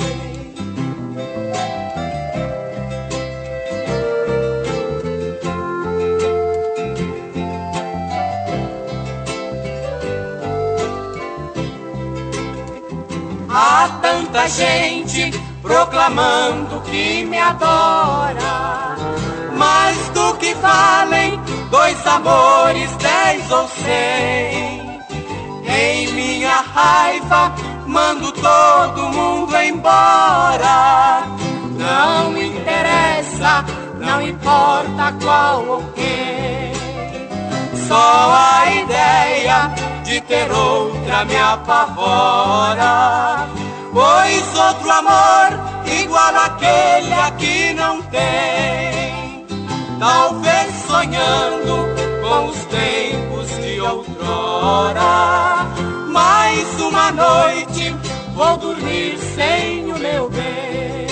Há tanta gente proclamando que me adora, mais do que valem dois amores, dez ou cem. Em minha raiva mando todo mundo embora. Não interessa, não importa qual ou quem. Só a ideia de ter outra me apavora. Pois outro amor igual àquele aqui não tem. Talvez sonhando com os tempos de outrora. Mais uma noite vou dormir sem o meu bem.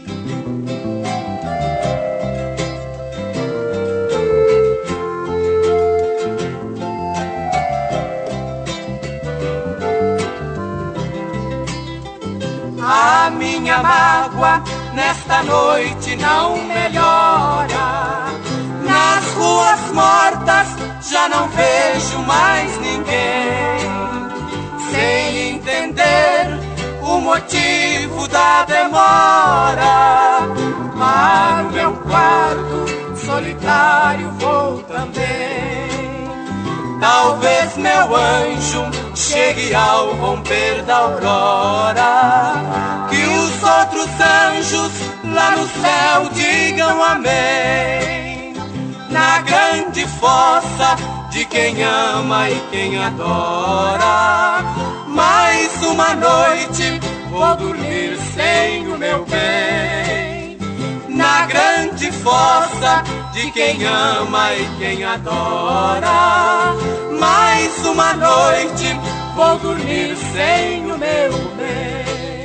A minha mágoa nesta noite não melhora. Nas ruas mortas já não vejo mais ninguém. Sem entender o motivo da demora, para o meu quarto solitário vou também. Talvez meu anjo chegue ao romper da aurora, que os outros anjos lá no céu digam amém. Na grande fossa de quem ama e quem adora, mais uma noite vou dormir sem o meu bem. Na grande fossa de quem ama e quem adora, mais uma noite vou dormir sem o meu bem.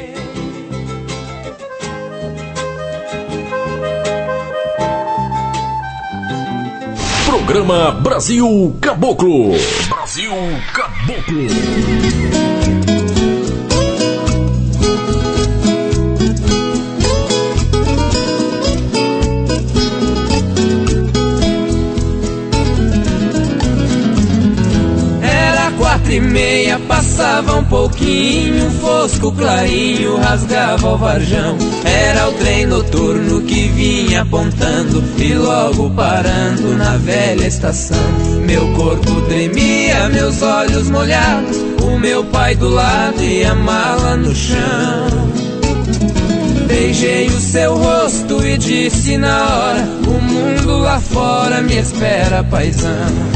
Programa Brasil Caboclo. Brasil Caboclo. Quatro e meia, passava um pouquinho, fosco clarinho, rasgava o varjão. Era o trem noturno que vinha apontando e logo parando na velha estação. Meu corpo tremia, meus olhos molhados, o meu pai do lado e a mala no chão. Beijei o seu rosto e disse na hora: o mundo lá fora me espera, paizão.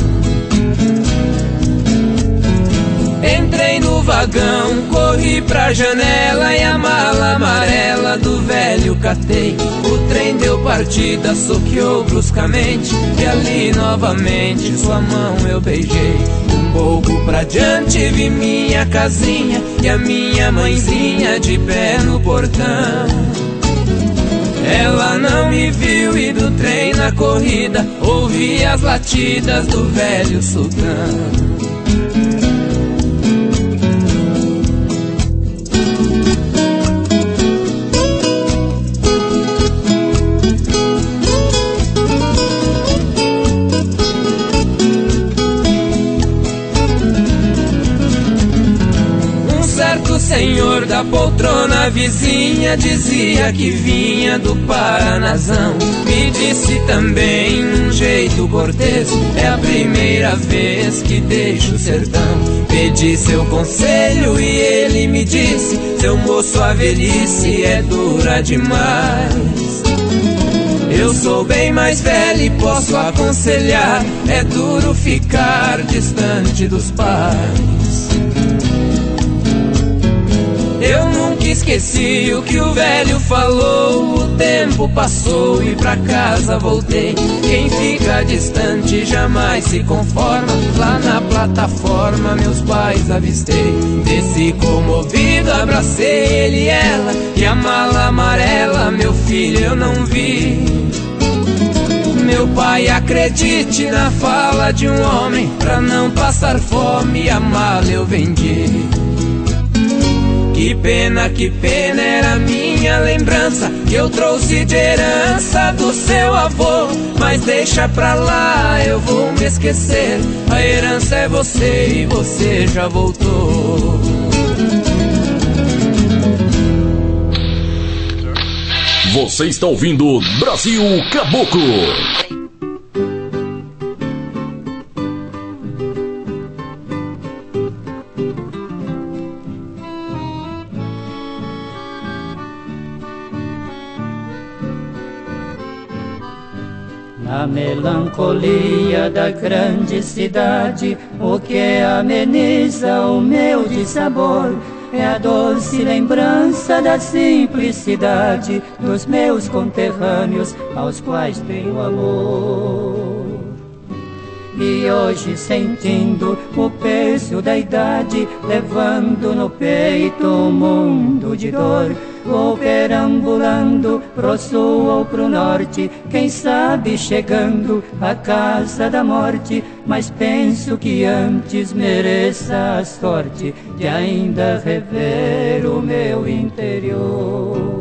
Entrei no vagão, corri pra janela e a mala amarela do velho catei. O trem deu partida, soqueou bruscamente e ali novamente sua mão eu beijei. Um pouco pra diante vi minha casinha e a minha mãezinha de pé no portão. Ela não me viu e do trem na corrida ouvi as latidas do velho sultão. senhor da poltrona vizinha dizia que vinha do Paranazão. Me disse também um jeito cortês, é a primeira vez que deixo o sertão. Pedi seu conselho e ele me disse: seu moço, a velhice é dura demais. Eu sou bem mais velho e posso aconselhar, é duro ficar distante dos pais. Eu nunca esqueci o que o velho falou. O tempo passou e pra casa voltei. Quem fica distante jamais se conforma. Lá na plataforma meus pais avistei. Desci comovido, abracei ele e ela. E a mala amarela, meu filho, eu não vi. Meu pai, acredite na fala de um homem. Pra não passar fome a mala eu vendi. Que pena, que pena, era minha lembrança que eu trouxe de herança do seu avô. Mas deixa pra lá, eu vou me esquecer. A herança é você e você já voltou. Você está ouvindo Brasil Caboclo. Na melancolia da grande cidade, o que ameniza o meu dissabor é a doce lembrança da simplicidade dos meus conterrâneos aos quais tenho amor. E hoje, sentindo o peso da idade, levando no peito um mundo de dor, vou perambulando pro sul ou pro norte, quem sabe chegando à casa da morte. Mas penso que antes mereça a sorte de ainda rever o meu interior.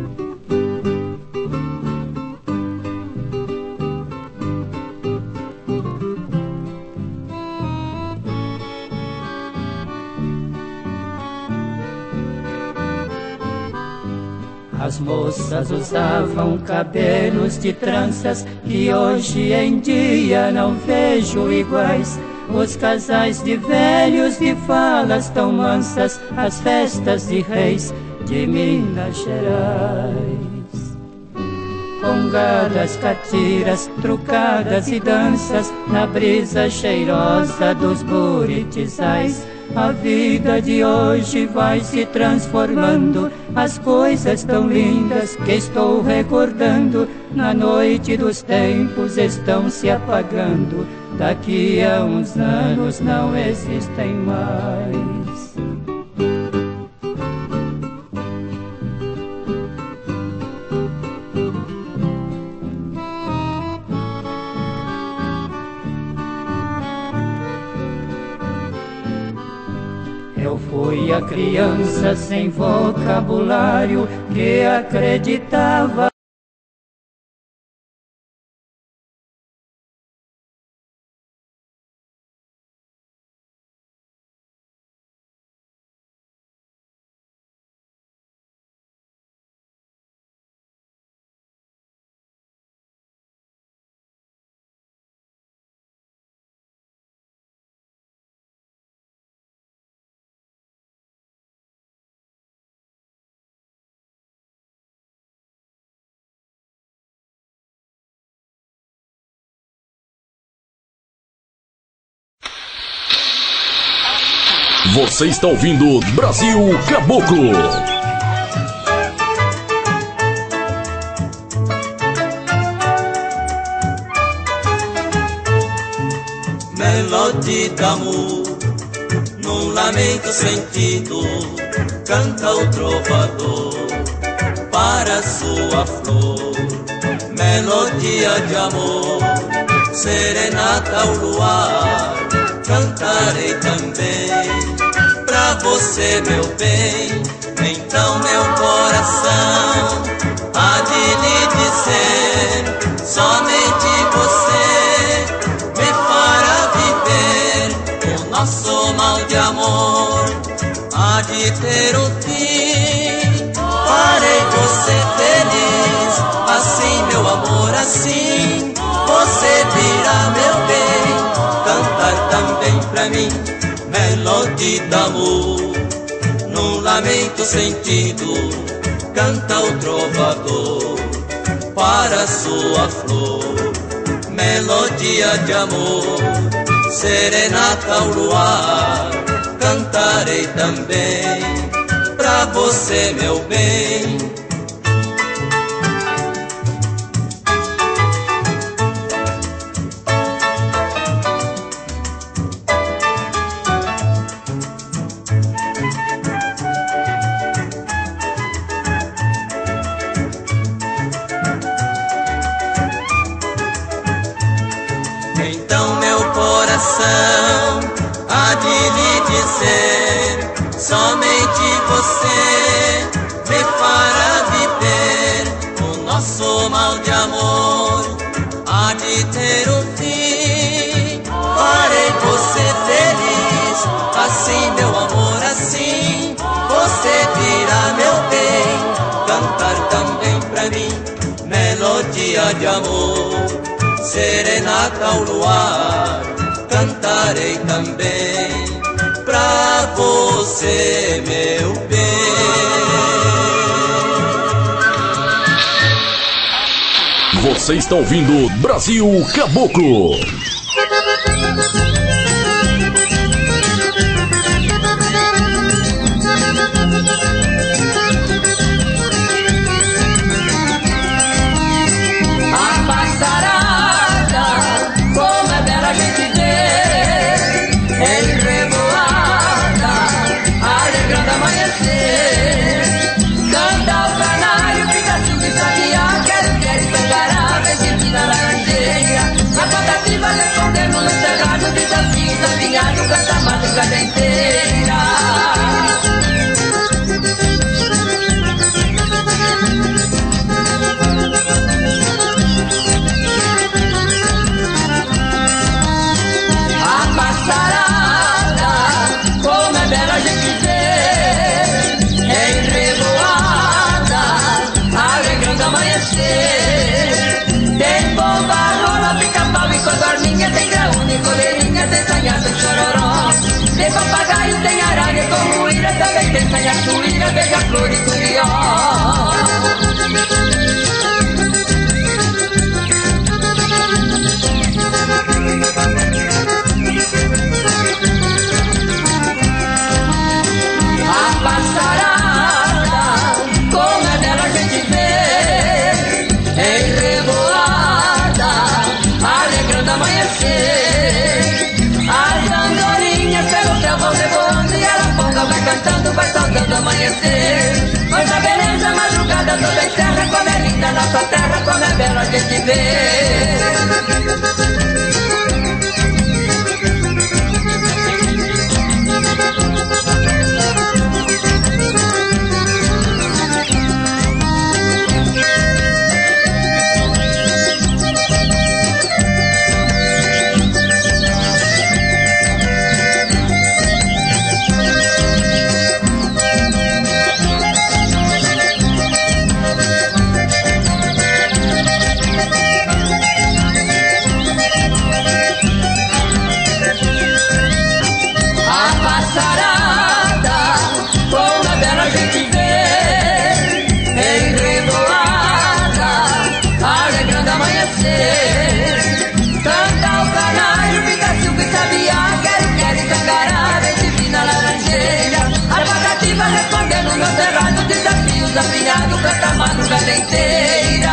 As moças usavam cabelos de tranças que hoje em dia não vejo iguais. Os casais de velhos de falas tão mansas, as festas de reis de Minas Gerais. Congadas, catiras, trucadas e danças na brisa cheirosa dos buritizais. A vida de hoje vai se transformando, as coisas tão lindas que estou recordando na noite dos tempos estão se apagando. Daqui a uns anos não existem mais. Eu fui a criança sem vocabulário que acreditava. Você está ouvindo Brasil Caboclo. Melodia d'amor, num lamento sentido, canta o trovador para sua flor. Melodia de amor, serenata ao luar, cantarei também pra você, meu bem. Então meu coração há de lhe dizer, somente você me fará viver o nosso mal de amor. Há de ter um fim. Farei você feliz, assim meu amor, assim você virá meu bem. Cantar também pra mim melodia de amor. Num lamento sentido canta o trovador para sua flor, melodia de amor. Serenata ao luar cantarei também pra você, meu bem. Há de lhe dizer, somente você me fará viver. O nosso mal de amor há de ter um fim. Farei você feliz, assim meu amor, assim você virá meu bem. Cantar também pra mim melodia de amor. Serenata ao luar cantarei também pra você, meu bem. Você está ouvindo Brasil Caboclo. Canta a madrugada inteira. A passarada, como é bela a gente ver, em revoada, alegrando amanhecer. Tem bomba, rola, pica-pau e codorninha, tem graúna e coleirinha, tem sanha, tem chororó. Tem papagaio, tem arara e comuíra, também tem sanhaçuíra, beija-flor e curió. A passarada, como é dela a gente vê, em revoada, alegrando amanhecer. As andorinhas pelo céu vão revoando e Araponga vai cantando, vai saudando amanhecer. Pois a beleza madrugada toda encerra, como é linda nossa terra, como é bela a gente vê. Desafinado, canta a madrugada inteira.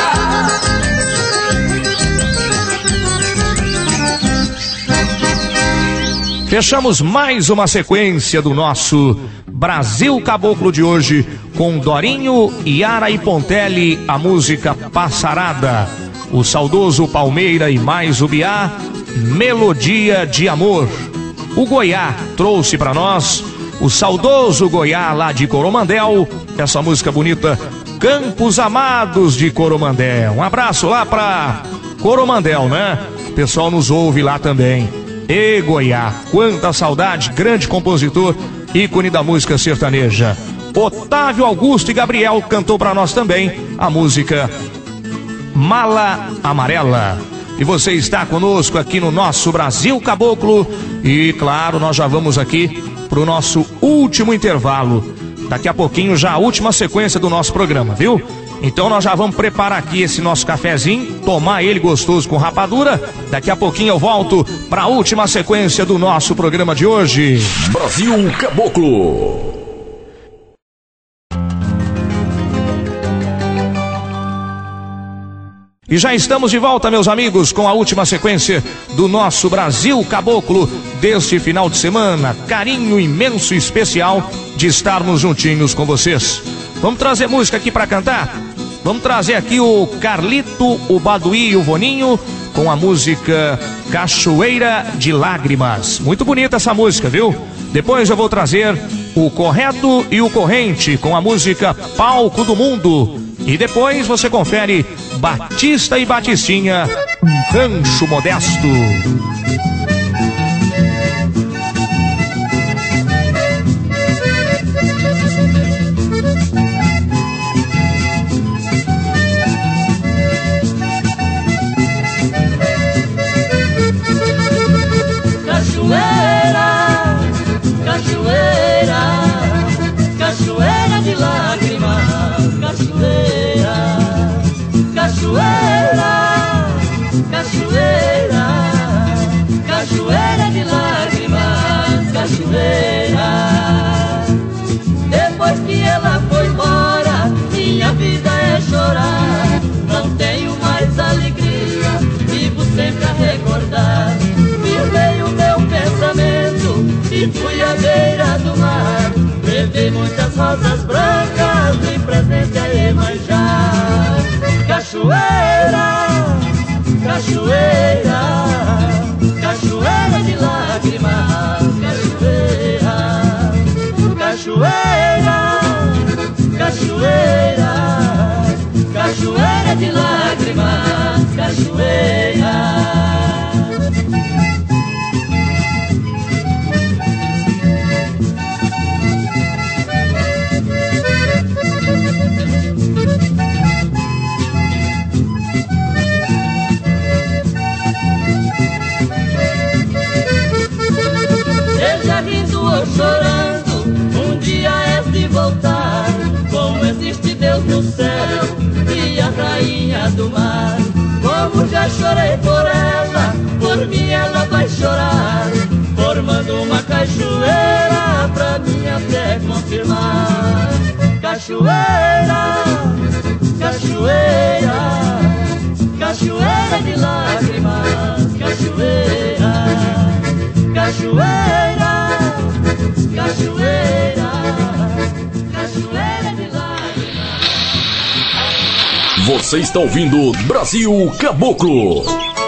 Fechamos mais uma sequência do nosso Brasil Caboclo de hoje com Dorinho, Yara e Pontelli, a música Passarada. O saudoso Palmeira e mais o Biá, Melodia de Amor. O Goiá trouxe para nós o saudoso Goiá lá de Coromandel, essa música bonita, Campos Amados de Coromandel. Um abraço lá pra Coromandel, né? O pessoal nos ouve lá também. E Goiá, quanta saudade, grande compositor, ícone da música sertaneja. Otávio Augusto e Gabriel cantou para nós também a música Mala Amarela. E você está conosco aqui no nosso Brasil Caboclo. E claro, nós já vamos aqui para o nosso último intervalo. Daqui a pouquinho já a última sequência do nosso programa, viu? Então nós já vamos preparar aqui esse nosso cafezinho, tomar ele gostoso com rapadura. Daqui a pouquinho eu volto para a última sequência do nosso programa de hoje. Brasil Caboclo. E já estamos de volta, meus amigos, com a última sequência do nosso Brasil Caboclo deste final de semana. Carinho imenso e especial de estarmos juntinhos com vocês. Vamos trazer música aqui para cantar? Vamos trazer aqui o Carlito, o Baduí e o Voninho com a música Cachoeira de Lágrimas. Muito bonita essa música, viu? Depois eu vou trazer o Correto e o Corrente com a música Palco do Mundo. E depois você confere Batista e Batistinha, Rancho Modesto. Cachoeira, cachoeira, cachoeira de lágrimas, cachoeira, cachoeira, cachoeira, cachoeira de lágrimas, cachoeira. Depois que ela foi embora, minha vida é chorar. Não tenho mais alegria, vivo sempre a recordar. Virei o meu pensamento e fui à beira do mar. Levei muitas rosas brancas em presente a Iemanjá. Cachoeira, cachoeira, cachoeira de lágrimas, cachoeira, cachoeira, cachoeira, cachoeira de lágrimas, cachoeira. Ou chorando, um dia és de voltar. Como existe Deus no céu e a rainha do mar. Como já chorei por ela, por mim ela vai chorar, formando uma cachoeira pra minha fé confirmar. Cachoeira, cachoeira, cachoeira de lágrimas, cachoeira, cachoeira, cachoeira, cachoeira de lágrimas. Você está ouvindo Brasil Caboclo.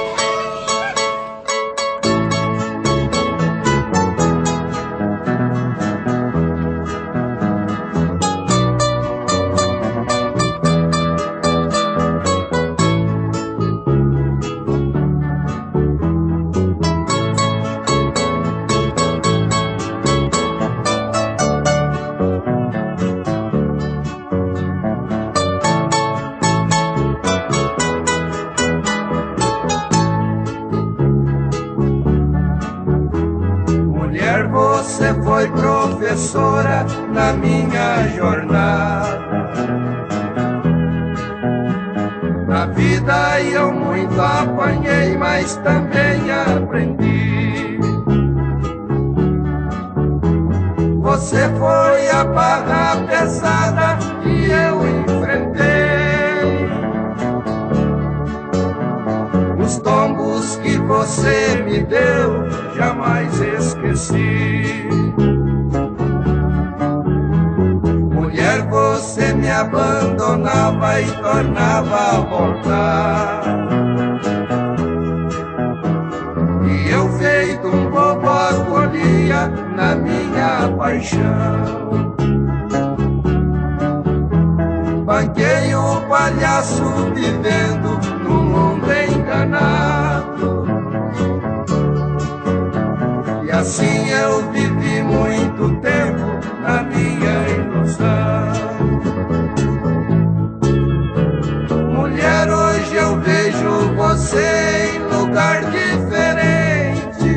Professora na minha jornada, na vida eu muito apanhei, mas também aprendi. Você foi a barra pesada que eu enfrentei, os tombos que você me deu jamais esqueci. Você me abandonava e tornava a voltar, e eu feito um bobo acolhia na minha paixão. Banquei o palhaço vivendo num mundo enganado, e assim eu vivi muito tempo na minha ilusão. Mulher, hoje eu vejo você em lugar diferente,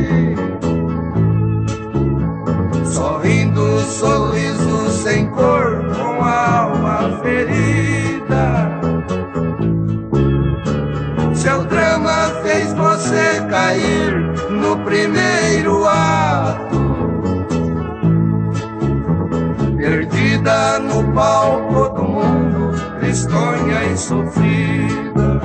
sorrindo, sorriso sem cor, com a alma ferida. Seu drama fez você cair no primeiro ato, perdida no palco do mundo, tristonha e sofrida.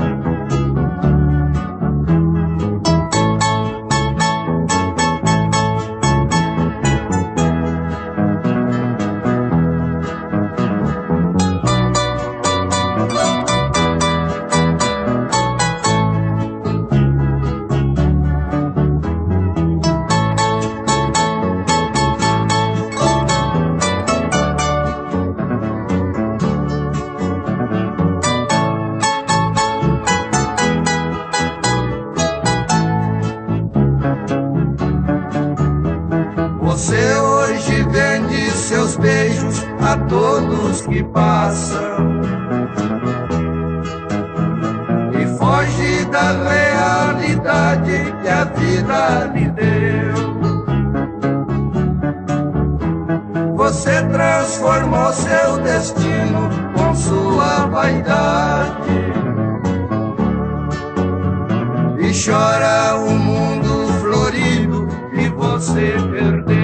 Você hoje vende seus beijos a todos que passam e foge da realidade que a vida lhe deu. Você transformou seu destino com sua vaidade e chora o mundo florido que você perdeu.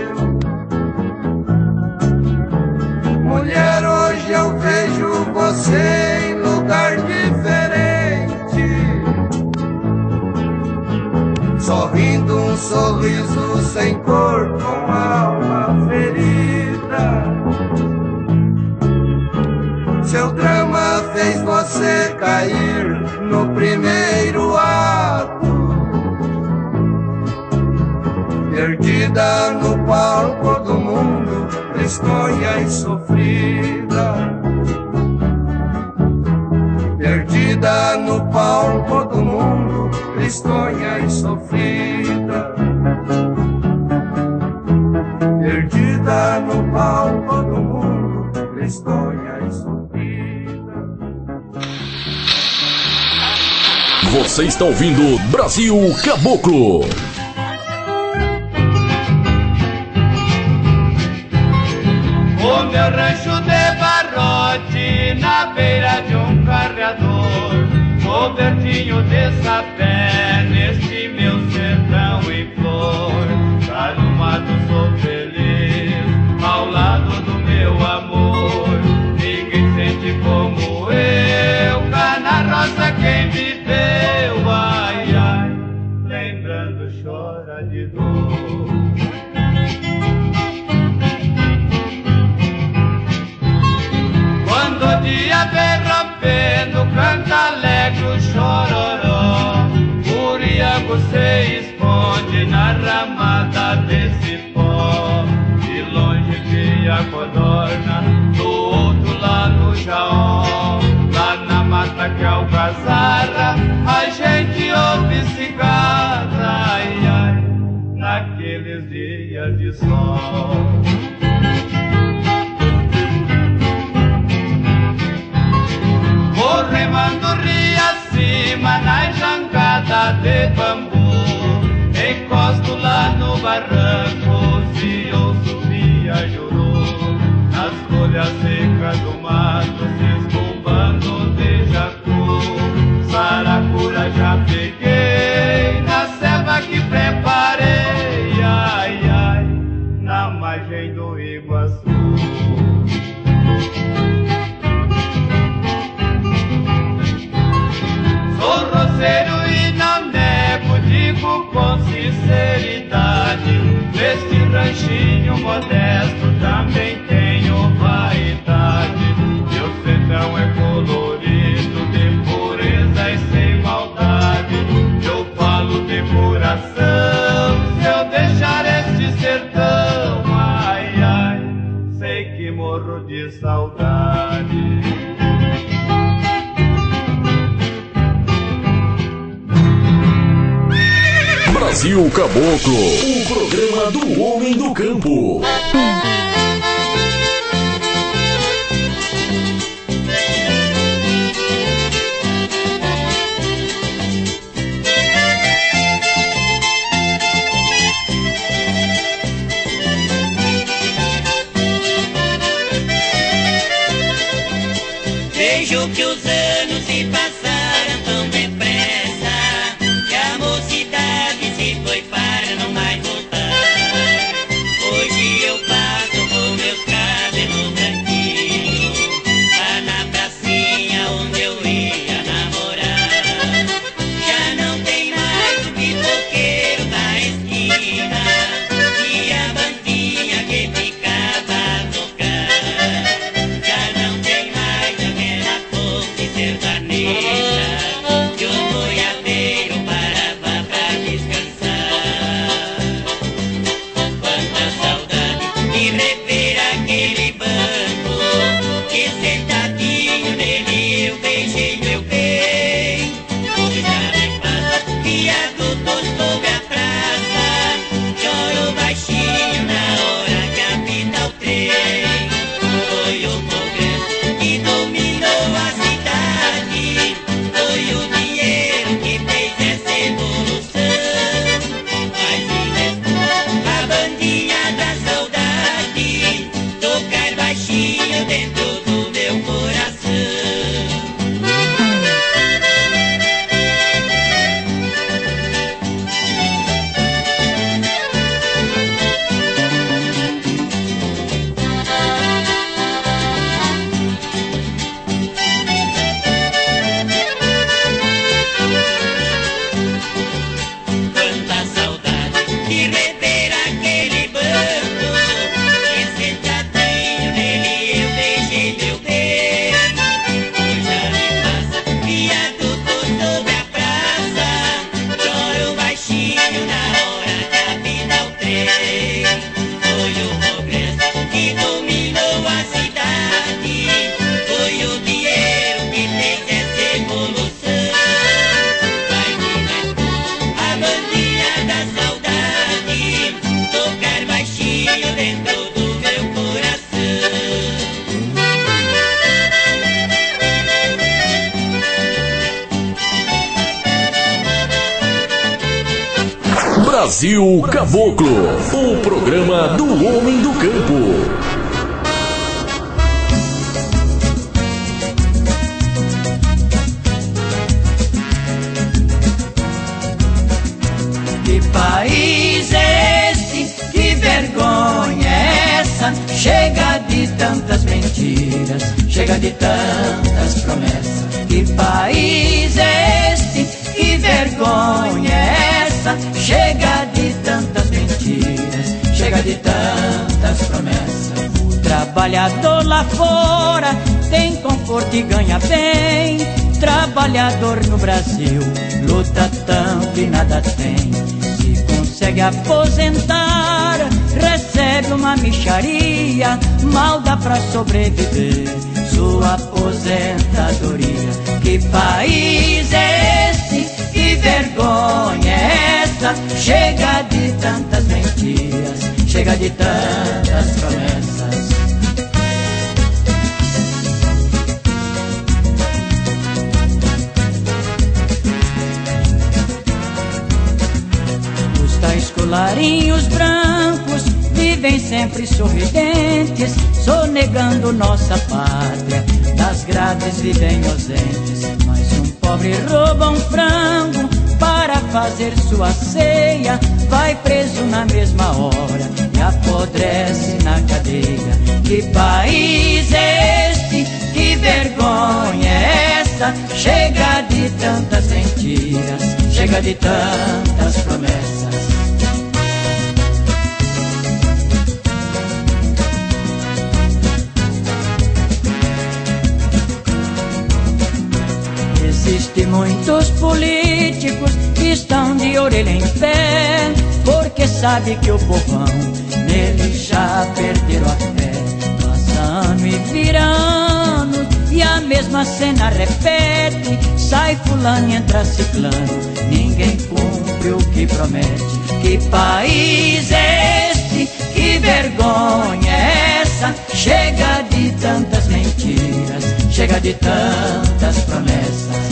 Mulher, hoje eu vejo você em lugar diferente, sorrindo um sorriso sem cor, com a alma ferida. Seu drama fez você cair no primeiro ato, perdida no palco do mundo, tristonha e sofrida. Perdida no palco do mundo, tristonha e sofrida. Perdida no palco do mundo, tristonha e sofrida. Você está ouvindo Brasil Caboclo. O meu rancho de barrote na beira de um carreador, cobertinho de sapé neste meu sertão em flor. Cá no mato sou feliz, ao lado do meu amor. Ninguém sente como eu, cá na roça quem viveu. Ai, ai, lembrando chora de dor. Quando o dia vem rompendo, canta alegre o chororó. O riago se esconde na ramada desse pó. De longe via a codorna, do outro lado Jaó. Lá na mata que algazarra, a gente ouve cigarra. Ai, ai, naqueles dias de sol. Vou remando rio acima na jangada de bambu, encosto lá no barranco se eu subir a juru. Nas folhas secas do mato se escovando de jacu. Saracura já peguei na selva que preparei. Ai, ai, na margem do Iguaçu. Sou roceiro e não nego, digo com sinceridade. Neste ranchinho modesto também tenho vaidade. Meu sertão é colorido, de pureza e sem maldade. Eu falo de coração, se eu deixar este sertão. Ai, ai, sei que morro de saudade. Brasil Caboclo, o programa do homem do campo. Brasil Caboclo, o programa do homem do campo. Que país é este? Que vergonha é essa? Chega de tantas mentiras, chega de tantas promessas. Que país é este? Que vergonha é essa? Chega de tantas mentiras, chega de tantas promessas. O trabalhador lá fora tem conforto e ganha bem. Trabalhador no Brasil luta tanto e nada tem. Se consegue aposentar, recebe uma mixaria, mal dá pra sobreviver sua aposentadoria. Que país é este? Que vergonha é essa? Chega de tantas mentiras, chega de tantas promessas. Os tais colarinhos brancos vivem sempre sorridentes, sonegando nossa pátria, das grades vivem ausentes. Mas um pobre rouba um frango para fazer sua ceia, vai preso na mesma hora e apodrece na cadeia. Que país é este? Que vergonha é essa? Chega de tantas mentiras, chega de tantas promessas. Existem muitos políticos que estão de orelha em pé, porque sabe que o povão nele já perderam a fé. Passa ano e vira ano e a mesma cena repete. Sai fulano e entra ciclano, ninguém cumpre o que promete. Que país é este? Que vergonha é essa? Chega de tantas mentiras, chega de tantas promessas.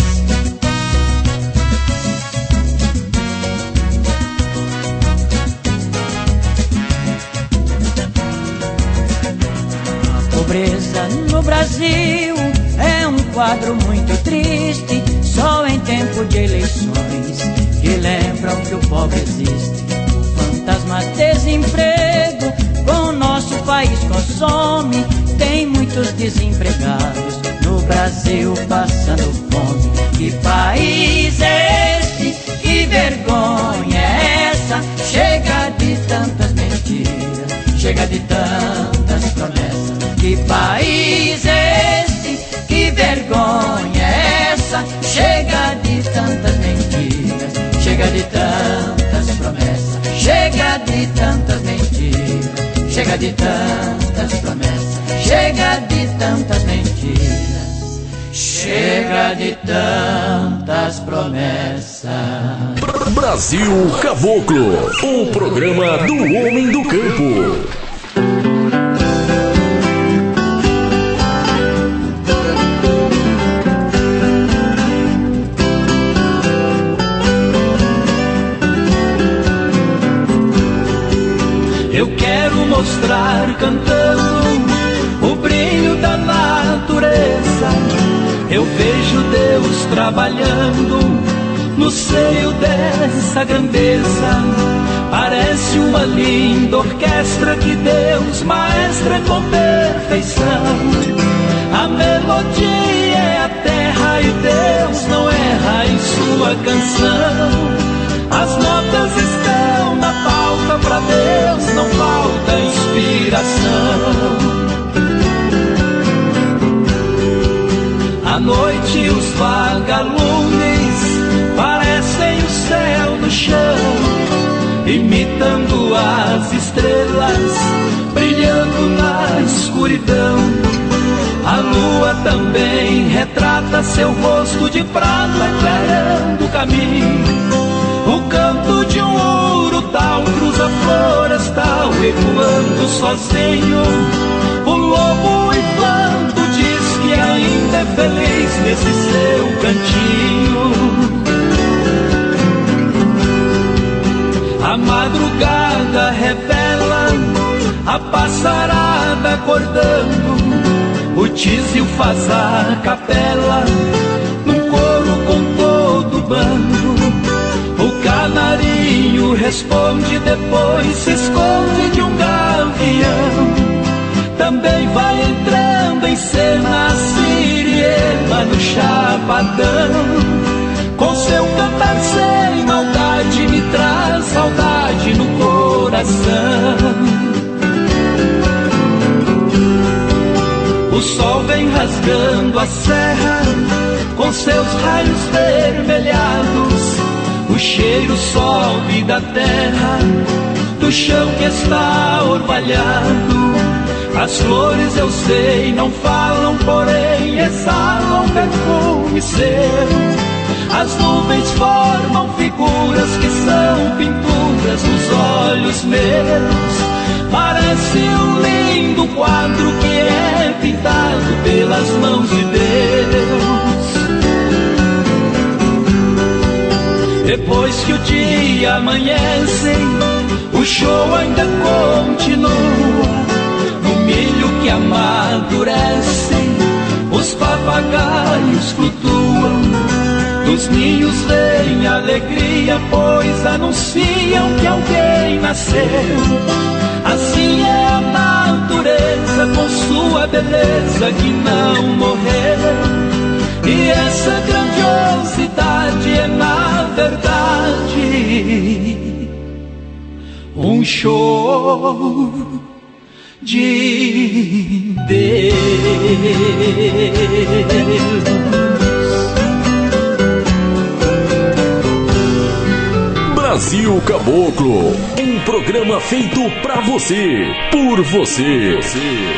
A pobreza no Brasil é um quadro muito triste. Só em tempo de eleições que lembram que o pobre existe. O fantasma desemprego com nosso país consome. Tem muitos desempregados no Brasil passando fome. Que país é este? Que vergonha é essa? Chega de tantas mentiras, chega de tantas promessas. Que país é este? Que vergonha é essa? Chega de tantas mentiras, chega de tantas promessas. Chega de tantas mentiras, chega de tantas promessas. Chega de tantas mentiras, chega de tantas promessas. Brasil Caboclo, o programa do homem do campo. Eu quero mostrar cantando o brilho da natureza. Eu vejo Deus trabalhando no seio dessa grandeza. Parece uma linda orquestra que Deus maestra com perfeição. A melodia é a terra e Deus não erra em sua canção. As notas estão na pauta, pra Deus não falta inspiração. À noite os vagalumes parecem o céu no chão, imitando as estrelas, brilhando na escuridão. A lua também retrata seu rosto de prata, clareando o caminho. O canto de um urutau cruza a florestal, ecoando sozinho. O lobo inflando diz que ainda é feliz nesse seu cantinho. A moçarada acordando, o tizio faz a capela, num coro com todo o bando. O canarinho responde, depois se esconde de um gavião. Também vai entrando em cena a siriema no chapadão. Com seu cantar sem maldade me traz saudade no coração. O sol vem rasgando a serra com seus raios vermelhados. O cheiro sobe da terra, do chão que está orvalhado. As flores eu sei não falam, porém exalam perfume seu. As nuvens formam figuras que são pinturas nos olhos meus. Parece um lindo quadro que é pintado pelas mãos de Deus. Depois que o dia amanhece, o show ainda continua. No milho que amadurece, os papagaios flutuam. Dos ninhos vem alegria, pois anunciam que alguém nasceu. Assim é a natureza com sua beleza que não morreu. E essa grandiosidade é na verdade um show de Deus. Brasil Caboclo, um programa feito pra você, por você. você.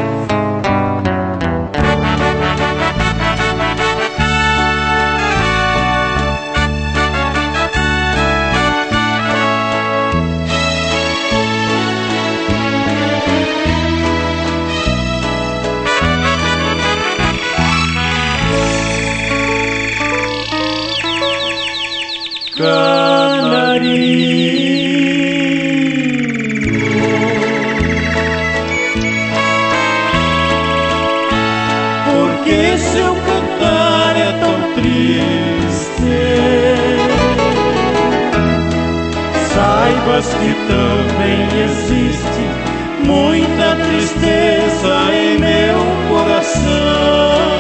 Porque seu cantar é tão triste, saibas que também existe muita tristeza em meu coração.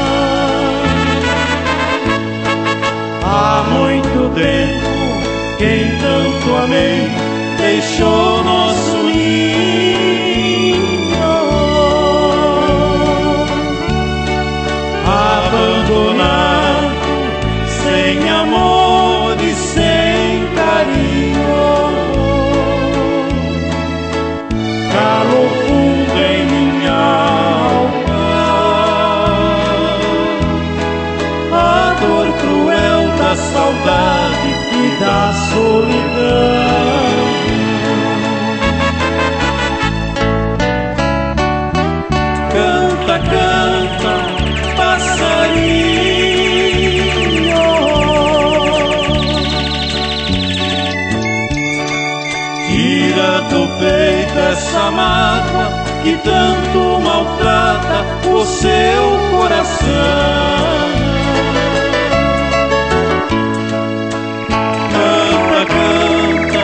Há muito tempo quem tanto amei deixou nosso ninho, abandonado, sem amor e sem carinho. Calor fundo em minha alma, a dor cruel da saudade e da solidão. Canta, canta, passarinho, tira do peito essa mágoa que tanto maltrata o seu coração. Canta, canta,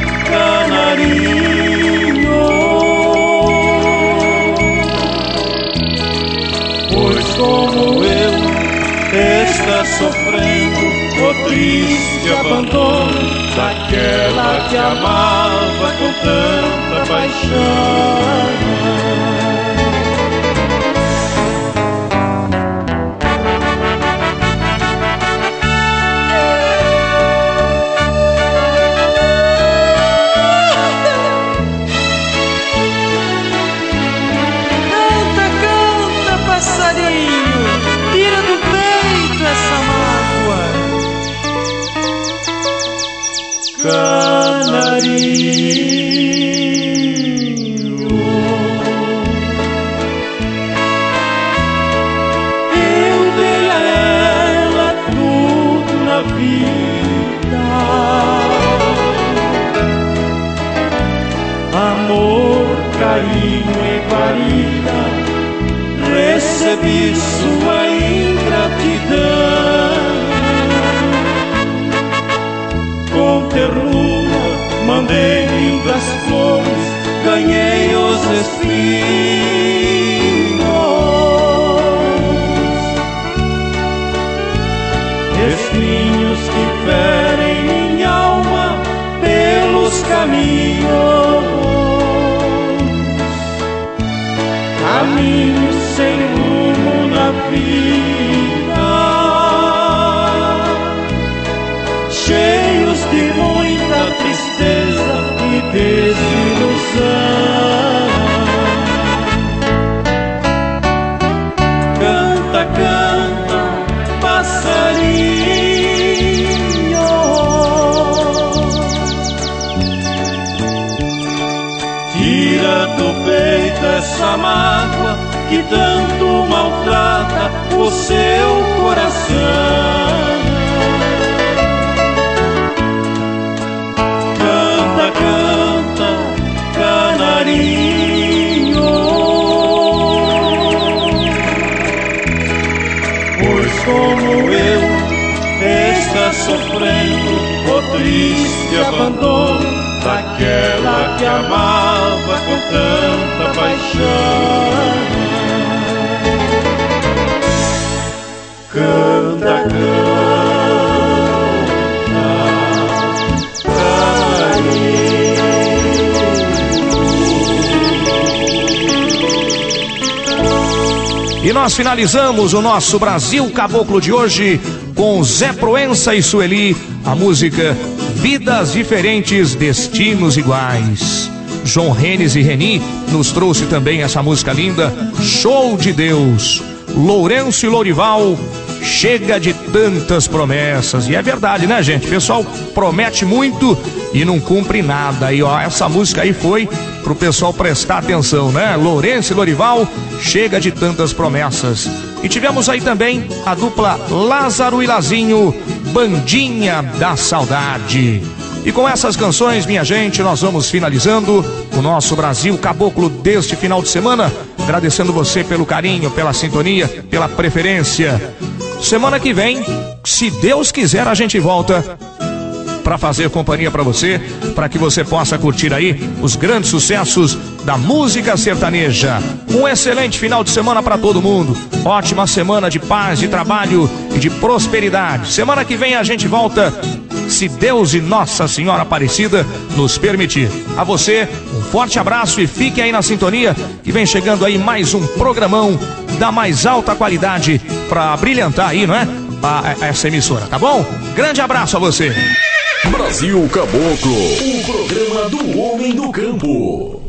canarinho, pois como eu está sofrendo o triste abandono daquela que amava com tanta paixão. Canarinho. carinho e guarida, recebi sua ingratidão. Com ternura mandei lindas flores, ganhei os espinhos, espinhos que ferem minha alma pelos caminhos, caminhos sem rumo na vida, cheios de muita tristeza e desilusão. Canta, canta, passarinho, tira do peito essa mágoa que tanto maltrata o seu coração. Canta, canta, canarinho, pois como eu está sofrendo o triste abandono daquela que amava com tanta paixão. Canta, canta, E nós finalizamos o nosso Brasil Caboclo de hoje com Zé Proença e Sueli, a música Vidas Diferentes, Destinos Iguais. João Renes e Reni nos trouxe também essa música linda, Show de Deus. Lourenço e Lourival, Chega de Tantas Promessas. E é verdade, né, gente? O pessoal promete muito e não cumpre nada. E ó, essa música aí foi pro pessoal prestar atenção, né? Lourenço e Lourival, Chega de Tantas Promessas. E tivemos aí também a dupla Lázaro e Lazinho, Bandinha da Saudade. E com essas canções, minha gente, nós vamos finalizando o nosso Brasil Caboclo deste final de semana, agradecendo você pelo carinho, pela sintonia, pela preferência. Semana que vem, se Deus quiser, a gente volta para fazer companhia para você, para que você possa curtir aí os grandes sucessos da música sertaneja. Um excelente final de semana para todo mundo. Ótima semana de paz, de trabalho e de prosperidade. Semana que vem a gente volta, se Deus e Nossa Senhora Aparecida nos permitir. A você, um forte abraço e fique aí na sintonia, que vem chegando aí mais um programão da mais alta qualidade para brilhantar aí, não é? A, a, essa emissora, tá bom? Grande abraço a você. Brasil Caboclo, o programa do homem do campo.